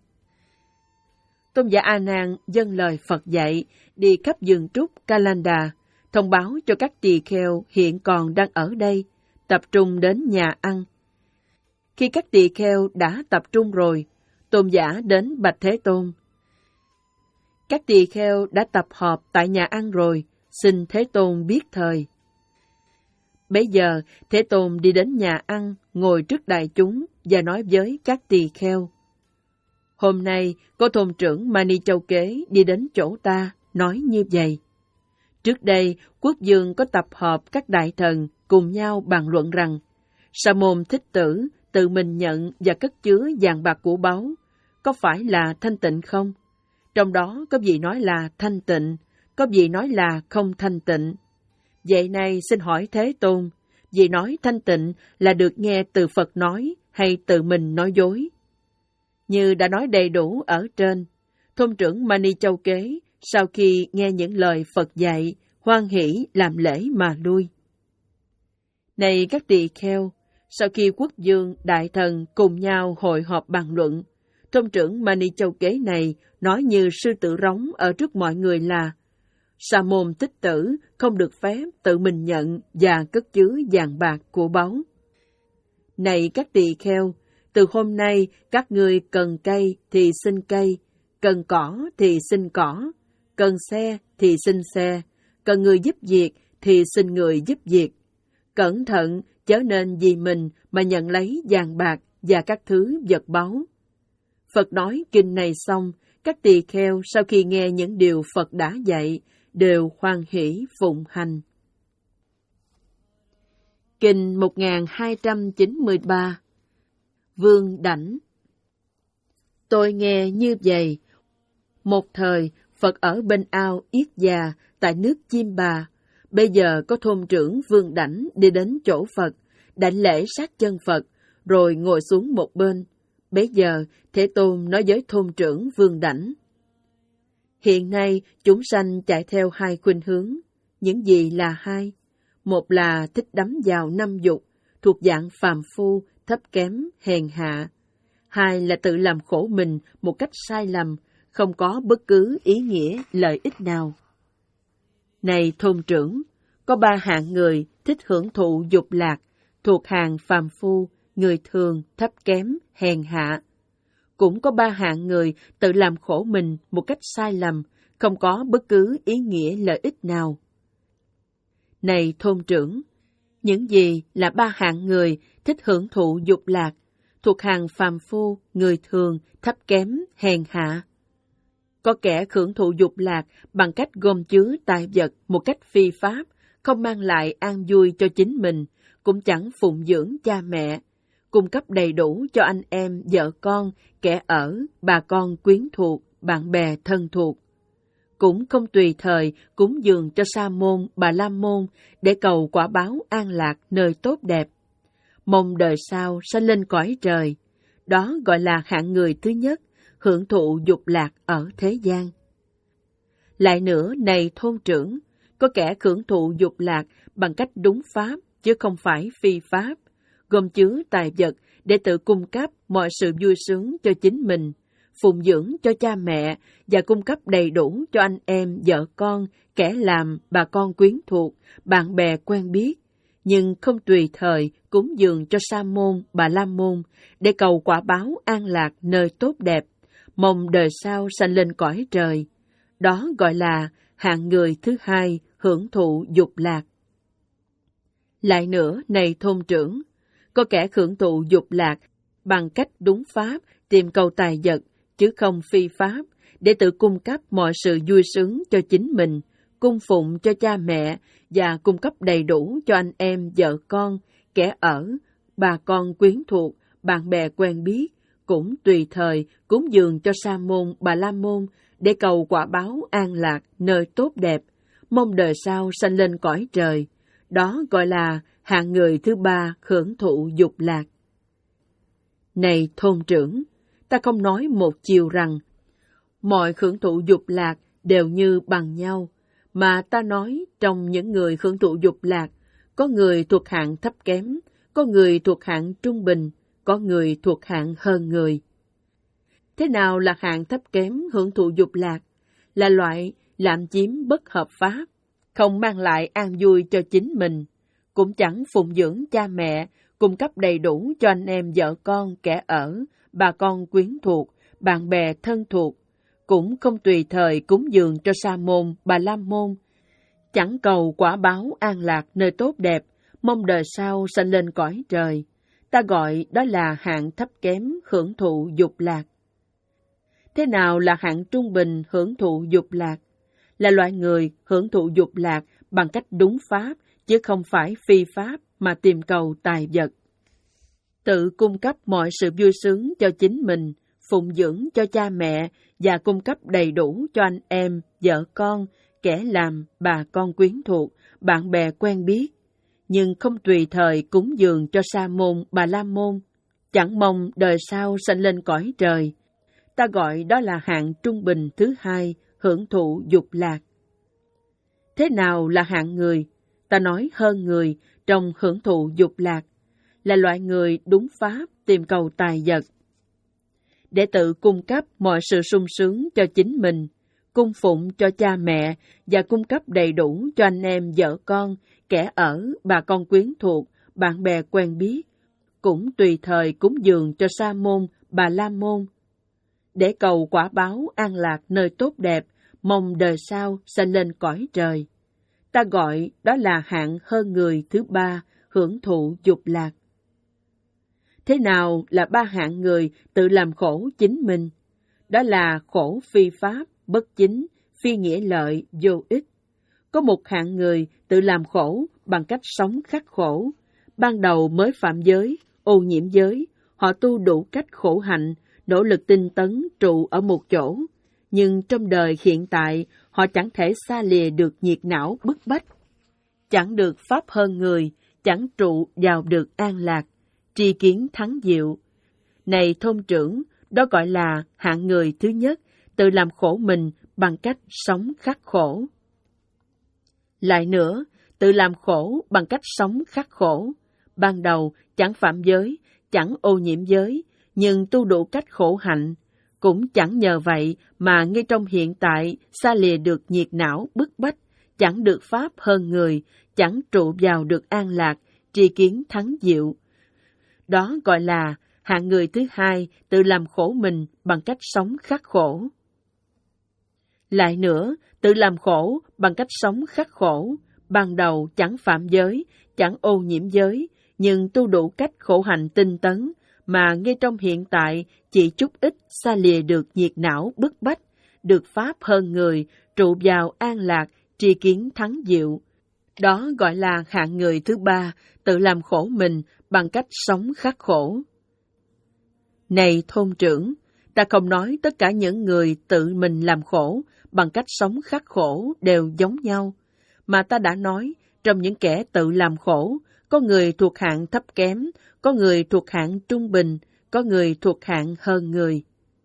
Tôn giả A Nan dâng lời Phật dạy, đi khắp vườn trúc Kalanda, thông báo cho các tỳ kheo hiện còn đang ở đây, tập trung đến nhà ăn. Khi các tỳ kheo đã tập trung rồi, tôn giả đến bạch Thế Tôn. Các tỳ kheo đã tập họp tại nhà ăn rồi, xin Thế Tôn biết thời. Bấy giờ, Thế Tôn đi đến nhà ăn, ngồi trước đại chúng và nói với các tỳ kheo. Hôm nay, có thôn trưởng Mani Châu Kế đi đến chỗ ta, nói như vậy. Trước đây, quốc vương có tập họp các đại thần cùng nhau bàn luận rằng, Sa môn Thích Tử tự mình nhận và cất chứa vàng bạc của báu, có phải là thanh tịnh không? Trong đó có vị nói là thanh tịnh, có vị nói là không thanh tịnh. Vậy này xin hỏi Thế Tôn, vị nói thanh tịnh là được nghe từ Phật nói hay tự mình nói dối? Như đã nói đầy đủ ở trên, thôn trưởng Mani Châu Kế sau khi nghe những lời Phật dạy, hoan hỷ làm lễ mà lui. Này các tỳ kheo, sau khi quốc vương, đại thần cùng nhau hội họp bàn luận, thôn trưởng Mani Châu Kế này nói như sư tử rống ở trước mọi người là, Sa môn Thích Tử không được phép tự mình nhận và cất chứa vàng bạc của báu. Này các tỳ kheo, từ hôm nay các ngươi cần cây thì xin cây, cần cỏ thì xin cỏ, cần xe thì xin xe, cần người giúp việc thì xin người giúp việc, cẩn thận chớ nên vì mình mà nhận lấy vàng bạc và các thứ vật báu. Phật nói kinh này xong, các tỳ kheo sau khi nghe những điều Phật đã dạy, đều hoan hỷ phụng hành. Kinh một nghìn hai trăm chín mươi ba. Vương Đảnh. Tôi nghe như vậy. Một thời, Phật ở bên ao Yết Già, tại nước Chiêm Bà. Bây giờ có thôn trưởng Vương Đảnh đi đến chỗ Phật, đảnh lễ sát chân Phật, rồi ngồi xuống một bên. Bấy giờ, Thế Tôn nói với thôn trưởng Vương Đảnh: Hiện nay, chúng sanh chạy theo hai khuynh hướng. Những gì là hai? Một là thích đắm vào năm dục, thuộc dạng phàm phu, thấp kém, hèn hạ. Hai là tự làm khổ mình một cách sai lầm, không có bất cứ ý nghĩa, lợi ích nào. Này thôn trưởng, có ba hạng người thích hưởng thụ dục lạc, thuộc hàng phàm phu, người thường, thấp kém, hèn hạ. Cũng có ba hạng người tự làm khổ mình một cách sai lầm, không có bất cứ ý nghĩa lợi ích nào. Này thôn trưởng, những gì là ba hạng người thích hưởng thụ dục lạc, thuộc hàng phàm phu, người thường, thấp kém, hèn hạ? Có kẻ hưởng thụ dục lạc bằng cách gom chứa tài vật một cách phi pháp, không mang lại an vui cho chính mình, cũng chẳng phụng dưỡng cha mẹ, cung cấp đầy đủ cho anh em, vợ con, kẻ ở, bà con quyến thuộc, bạn bè thân thuộc. Cũng không tùy thời cúng dường cho sa môn, bà la môn để cầu quả báo an lạc nơi tốt đẹp, mong đời sau sanh lên cõi trời. Đó gọi là hạng người thứ nhất, hưởng thụ dục lạc ở thế gian. Lại nữa, này thôn trưởng, có kẻ hưởng thụ dục lạc bằng cách đúng pháp, chứ không phải phi pháp, gom chứa tài vật để tự cung cấp mọi sự vui sướng cho chính mình, phụng dưỡng cho cha mẹ và cung cấp đầy đủ cho anh em, vợ con, kẻ làm, bà con quyến thuộc, bạn bè quen biết, nhưng không tùy thời cúng dường cho sa môn, bà la môn để cầu quả báo an lạc nơi tốt đẹp, mong đời sau sanh lên cõi trời. Đó gọi là hạng người thứ hai, hưởng thụ dục lạc. Lại nữa, này thôn trưởng, có kẻ hưởng thụ dục lạc bằng cách đúng pháp, tìm cầu tài vật, chứ không phi pháp, để tự cung cấp mọi sự vui sướng cho chính mình, cung phụng cho cha mẹ và cung cấp đầy đủ cho anh em, vợ con, kẻ ở, bà con quyến thuộc, bạn bè quen biết, cũng tùy thời cúng dường cho sa môn, bà la môn để cầu quả báo an lạc nơi tốt đẹp, mong đời sau sanh lên cõi trời. Đó gọi là hạng người thứ ba, hưởng thụ dục lạc. Này thôn trưởng, ta không nói một chiều rằng mọi hưởng thụ dục lạc đều như bằng nhau, mà ta nói trong những người hưởng thụ dục lạc, có người thuộc hạng thấp kém, có người thuộc hạng trung bình, có người thuộc hạng hơn người. Thế nào là hạng thấp kém hưởng thụ dục lạc? Là loại lạm chiếm bất hợp pháp, không mang lại an vui cho chính mình, cũng chẳng phụng dưỡng cha mẹ, cung cấp đầy đủ cho anh em, vợ con, kẻ ở, bà con quyến thuộc, bạn bè thân thuộc, cũng không tùy thời cúng dường cho sa môn, bà la môn, chẳng cầu quả báo an lạc nơi tốt đẹp, mong đời sau sanh lên cõi trời. Ta gọi đó là hạng thấp kém hưởng thụ dục lạc. Thế nào là hạng trung bình hưởng thụ dục lạc? Là loại người hưởng thụ dục lạc bằng cách đúng pháp, chứ không phải phi pháp mà tìm cầu tài vật. Tự cung cấp mọi sự vui sướng cho chính mình, phụng dưỡng cho cha mẹ và cung cấp đầy đủ cho anh em, vợ con, kẻ làm, bà con quyến thuộc, bạn bè quen biết, nhưng không tùy thời cúng dường cho sa môn, bà la môn, chẳng mong đời sau sanh lên cõi trời. Ta gọi đó là hạng trung bình thứ hai, hưởng thụ dục lạc. Thế nào là hạng người? Ta nói hơn người trong hưởng thụ dục lạc, là loại người đúng pháp tìm cầu tài vật, để tự cung cấp mọi sự sung sướng cho chính mình, cung phụng cho cha mẹ và cung cấp đầy đủ cho anh em, vợ con, kẻ ở, bà con quyến thuộc, bạn bè quen biết, cũng tùy thời cúng dường cho sa môn, bà la môn, để cầu quả báo an lạc nơi tốt đẹp, mong đời sau sanh lên cõi trời. Ta gọi đó là hạng hơn người thứ ba, hưởng thụ dục lạc. Thế nào là ba hạng người tự làm khổ chính mình? Đó là khổ phi pháp, bất chính, phi nghĩa lợi, vô ích. Có một hạng người tự làm khổ bằng cách sống khắc khổ. Ban đầu mới phạm giới, ô nhiễm giới, họ tu đủ cách khổ hạnh, nỗ lực tinh tấn trụ ở một chỗ. Nhưng trong đời hiện tại, họ chẳng thể xa lìa được nhiệt não bức bách. Chẳng được pháp hơn người, chẳng trụ vào được an lạc, tri kiến thắng diệu. Này thôn trưởng, đó gọi là hạng người thứ nhất, tự làm khổ mình bằng cách sống khắc khổ. Lại nữa, tự làm khổ bằng cách sống khắc khổ. Ban đầu chẳng phạm giới, chẳng ô nhiễm giới, nhưng tu đủ cách khổ hạnh. Cũng chẳng nhờ vậy mà ngay trong hiện tại xa lìa được nhiệt não bức bách, chẳng được pháp hơn người, chẳng trụ vào được an lạc, tri kiến thắng diệu. Đó gọi là hạng người thứ hai tự làm khổ mình bằng cách sống khắc khổ. Lại nữa, tự làm khổ bằng cách sống khắc khổ. Ban đầu chẳng phạm giới, chẳng ô nhiễm giới, nhưng tu đủ cách khổ hạnh tinh tấn, mà ngay trong hiện tại chỉ chút ít xa lìa được nhiệt não bức bách, được pháp hơn người, trụ vào an lạc, tri kiến thắng diệu. Đó gọi là hạng người thứ ba, tự làm khổ mình bằng cách sống khắc khổ. Này thôn trưởng, ta không nói tất cả những người tự mình làm khổ bằng cách sống khắc khổ đều giống nhau, mà ta đã nói trong những kẻ tự làm khổ, có người thuộc hạng thấp kém, có người thuộc hạng trung bình, có người thuộc hạng hơn người.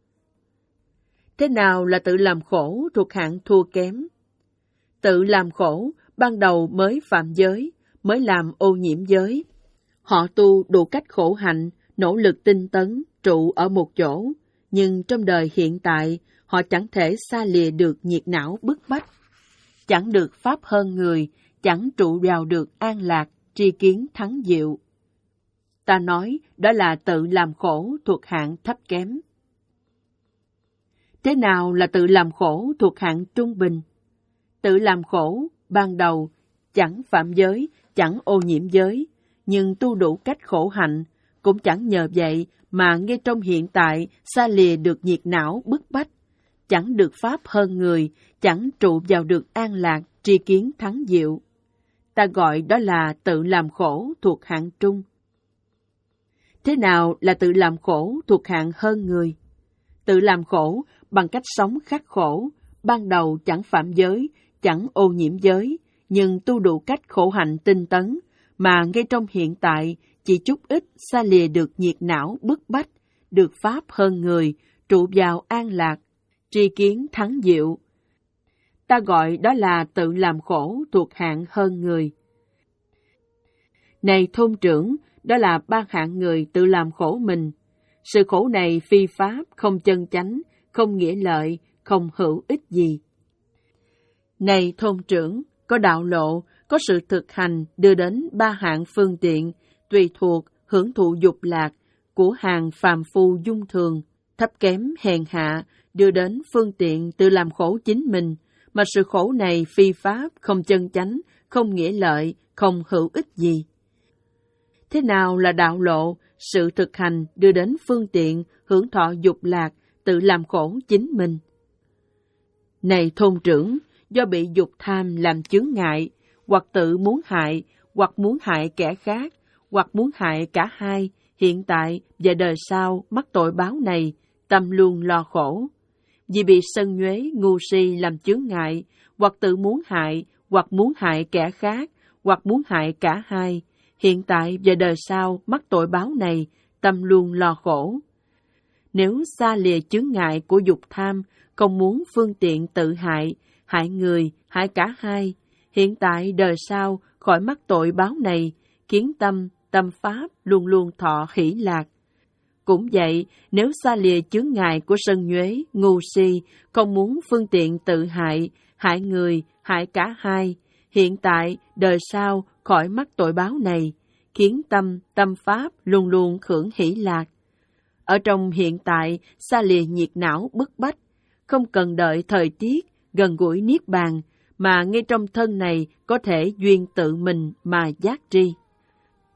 Thế nào là tự làm khổ thuộc hạng thua kém? Tự làm khổ ban đầu mới phạm giới, mới làm ô nhiễm giới. Họ tu đủ cách khổ hạnh, nỗ lực tinh tấn, trụ ở một chỗ, nhưng trong đời hiện tại, họ chẳng thể xa lìa được nhiệt não bức bách, chẳng được pháp hơn người, chẳng trụ vào được an lạc, tri kiến thắng diệu. Ta nói đó là tự làm khổ thuộc hạng thấp kém. Thế nào là tự làm khổ thuộc hạng trung bình? Tự làm khổ ban đầu chẳng phạm giới, chẳng ô nhiễm giới, nhưng tu đủ cách khổ hạnh, cũng chẳng nhờ vậy mà ngay trong hiện tại xa lìa được nhiệt não bức bách, chẳng được pháp hơn người, chẳng trụ vào được an lạc, tri kiến thắng diệu. Ta gọi đó là tự làm khổ thuộc hạng trung. Thế nào là tự làm khổ thuộc hạng hơn người? Tự làm khổ bằng cách sống khắc khổ, ban đầu chẳng phạm giới, chẳng ô nhiễm giới, nhưng tu đủ cách khổ hạnh tinh tấn, mà ngay trong hiện tại chỉ chút ít xa lìa được nhiệt não bức bách, được pháp hơn người, trụ vào an lạc, tri kiến thắng diệu. Ta gọi đó là tự làm khổ thuộc hạng hơn người. Này thôn trưởng, đó là ba hạng người tự làm khổ mình. Sự khổ này phi pháp, không chân chánh, không nghĩa lợi, không hữu ích gì. Này thôn trưởng, có đạo lộ, có sự thực hành đưa đến ba hạng phương tiện, tùy thuộc, hưởng thụ dục lạc, của hàng phàm phu dung thường, thấp kém hèn hạ, đưa đến phương tiện tự làm khổ chính mình, mà sự khổ này phi pháp, không chân chánh, không nghĩa lợi, không hữu ích gì. Thế nào là đạo lộ, sự thực hành đưa đến phương tiện, hưởng thọ dục lạc, tự làm khổ chính mình? Này thôn trưởng, do bị dục tham làm chướng ngại, hoặc tự muốn hại, hoặc muốn hại kẻ khác, hoặc muốn hại cả hai, hiện tại và đời sau mắc tội báo này, tâm luôn lo khổ. Vì bị sân nhuế, ngu si làm chướng ngại, hoặc tự muốn hại, hoặc muốn hại kẻ khác, hoặc muốn hại cả hai, hiện tại và đời sau mắc tội báo này, tâm luôn lo khổ. Nếu xa lìa chướng ngại của dục tham, không muốn phương tiện tự hại, hại người, hại cả hai, hiện tại đời sau khỏi mắc tội báo này, kiến tâm, tâm pháp luôn luôn thọ hỷ lạc. Cũng vậy, nếu xa lìa chướng ngại của sân nhuế, ngu si, không muốn phương tiện tự hại, hại người, hại cả hai, hiện tại đời sau khỏi mắc tội báo này, khiến tâm, tâm pháp luôn luôn hưởng hỷ lạc. Ở trong hiện tại, xa lìa nhiệt não bức bách, không cần đợi thời tiết, gần gũi niết bàn, mà ngay trong thân này có thể duyên tự mình mà giác tri.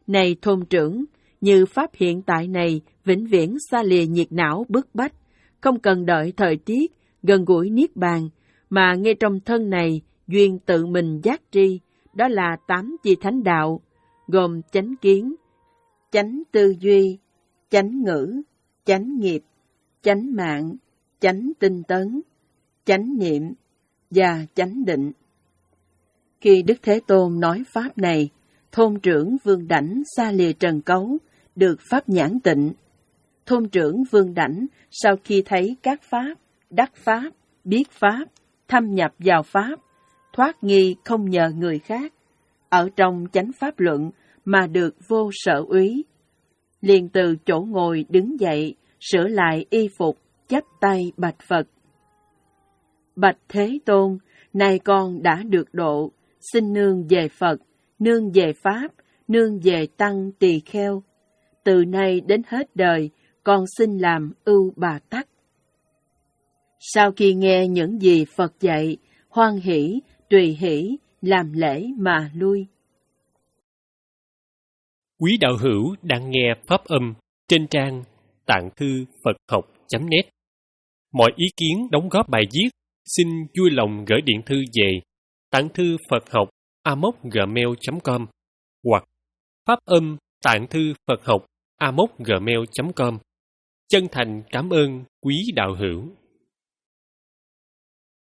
Này thôn trưởng, như pháp hiện tại này vĩnh viễn xa lìa nhiệt não bức bách, không cần đợi thời tiết, gần gũi niết bàn, mà ngay trong thân này duyên tự mình giác tri, đó là tám chi thánh đạo, gồm chánh kiến, chánh tư duy, chánh ngữ, chánh nghiệp, chánh mạng, chánh tinh tấn, chánh niệm và chánh định. Khi Đức Thế Tôn nói pháp này, thôn trưởng Vương Đảnh xa lìa trần cấu, được pháp nhãn tịnh. Thôn trưởng Vương Đảnh sau khi thấy các pháp, đắc pháp, biết pháp, thâm nhập vào pháp, thoát nghi không nhờ người khác, ở trong chánh pháp luận mà được vô sở úy, liền từ chỗ ngồi đứng dậy, sửa lại y phục, chắp tay bạch Phật. Bạch Thế Tôn, nay con đã được độ, xin nương về Phật, nương về Pháp, nương về Tăng Tỳ Kheo. Từ nay đến hết đời, con xin làm ưu bà tắc. Sau khi nghe những gì Phật dạy, hoan hỷ, tùy hỷ, làm lễ mà lui. Quý đạo hữu đang nghe pháp âm trên trang tạng thư Phật học chấm net. Mọi ý kiến đóng góp bài viết xin vui lòng gửi điện thư về tạng thư Phật học a m o c gmail chấm com hoặc pháp âm tạng thư Phật học a m o c gmail chấm com. Chân thành cảm ơn quý đạo hữu.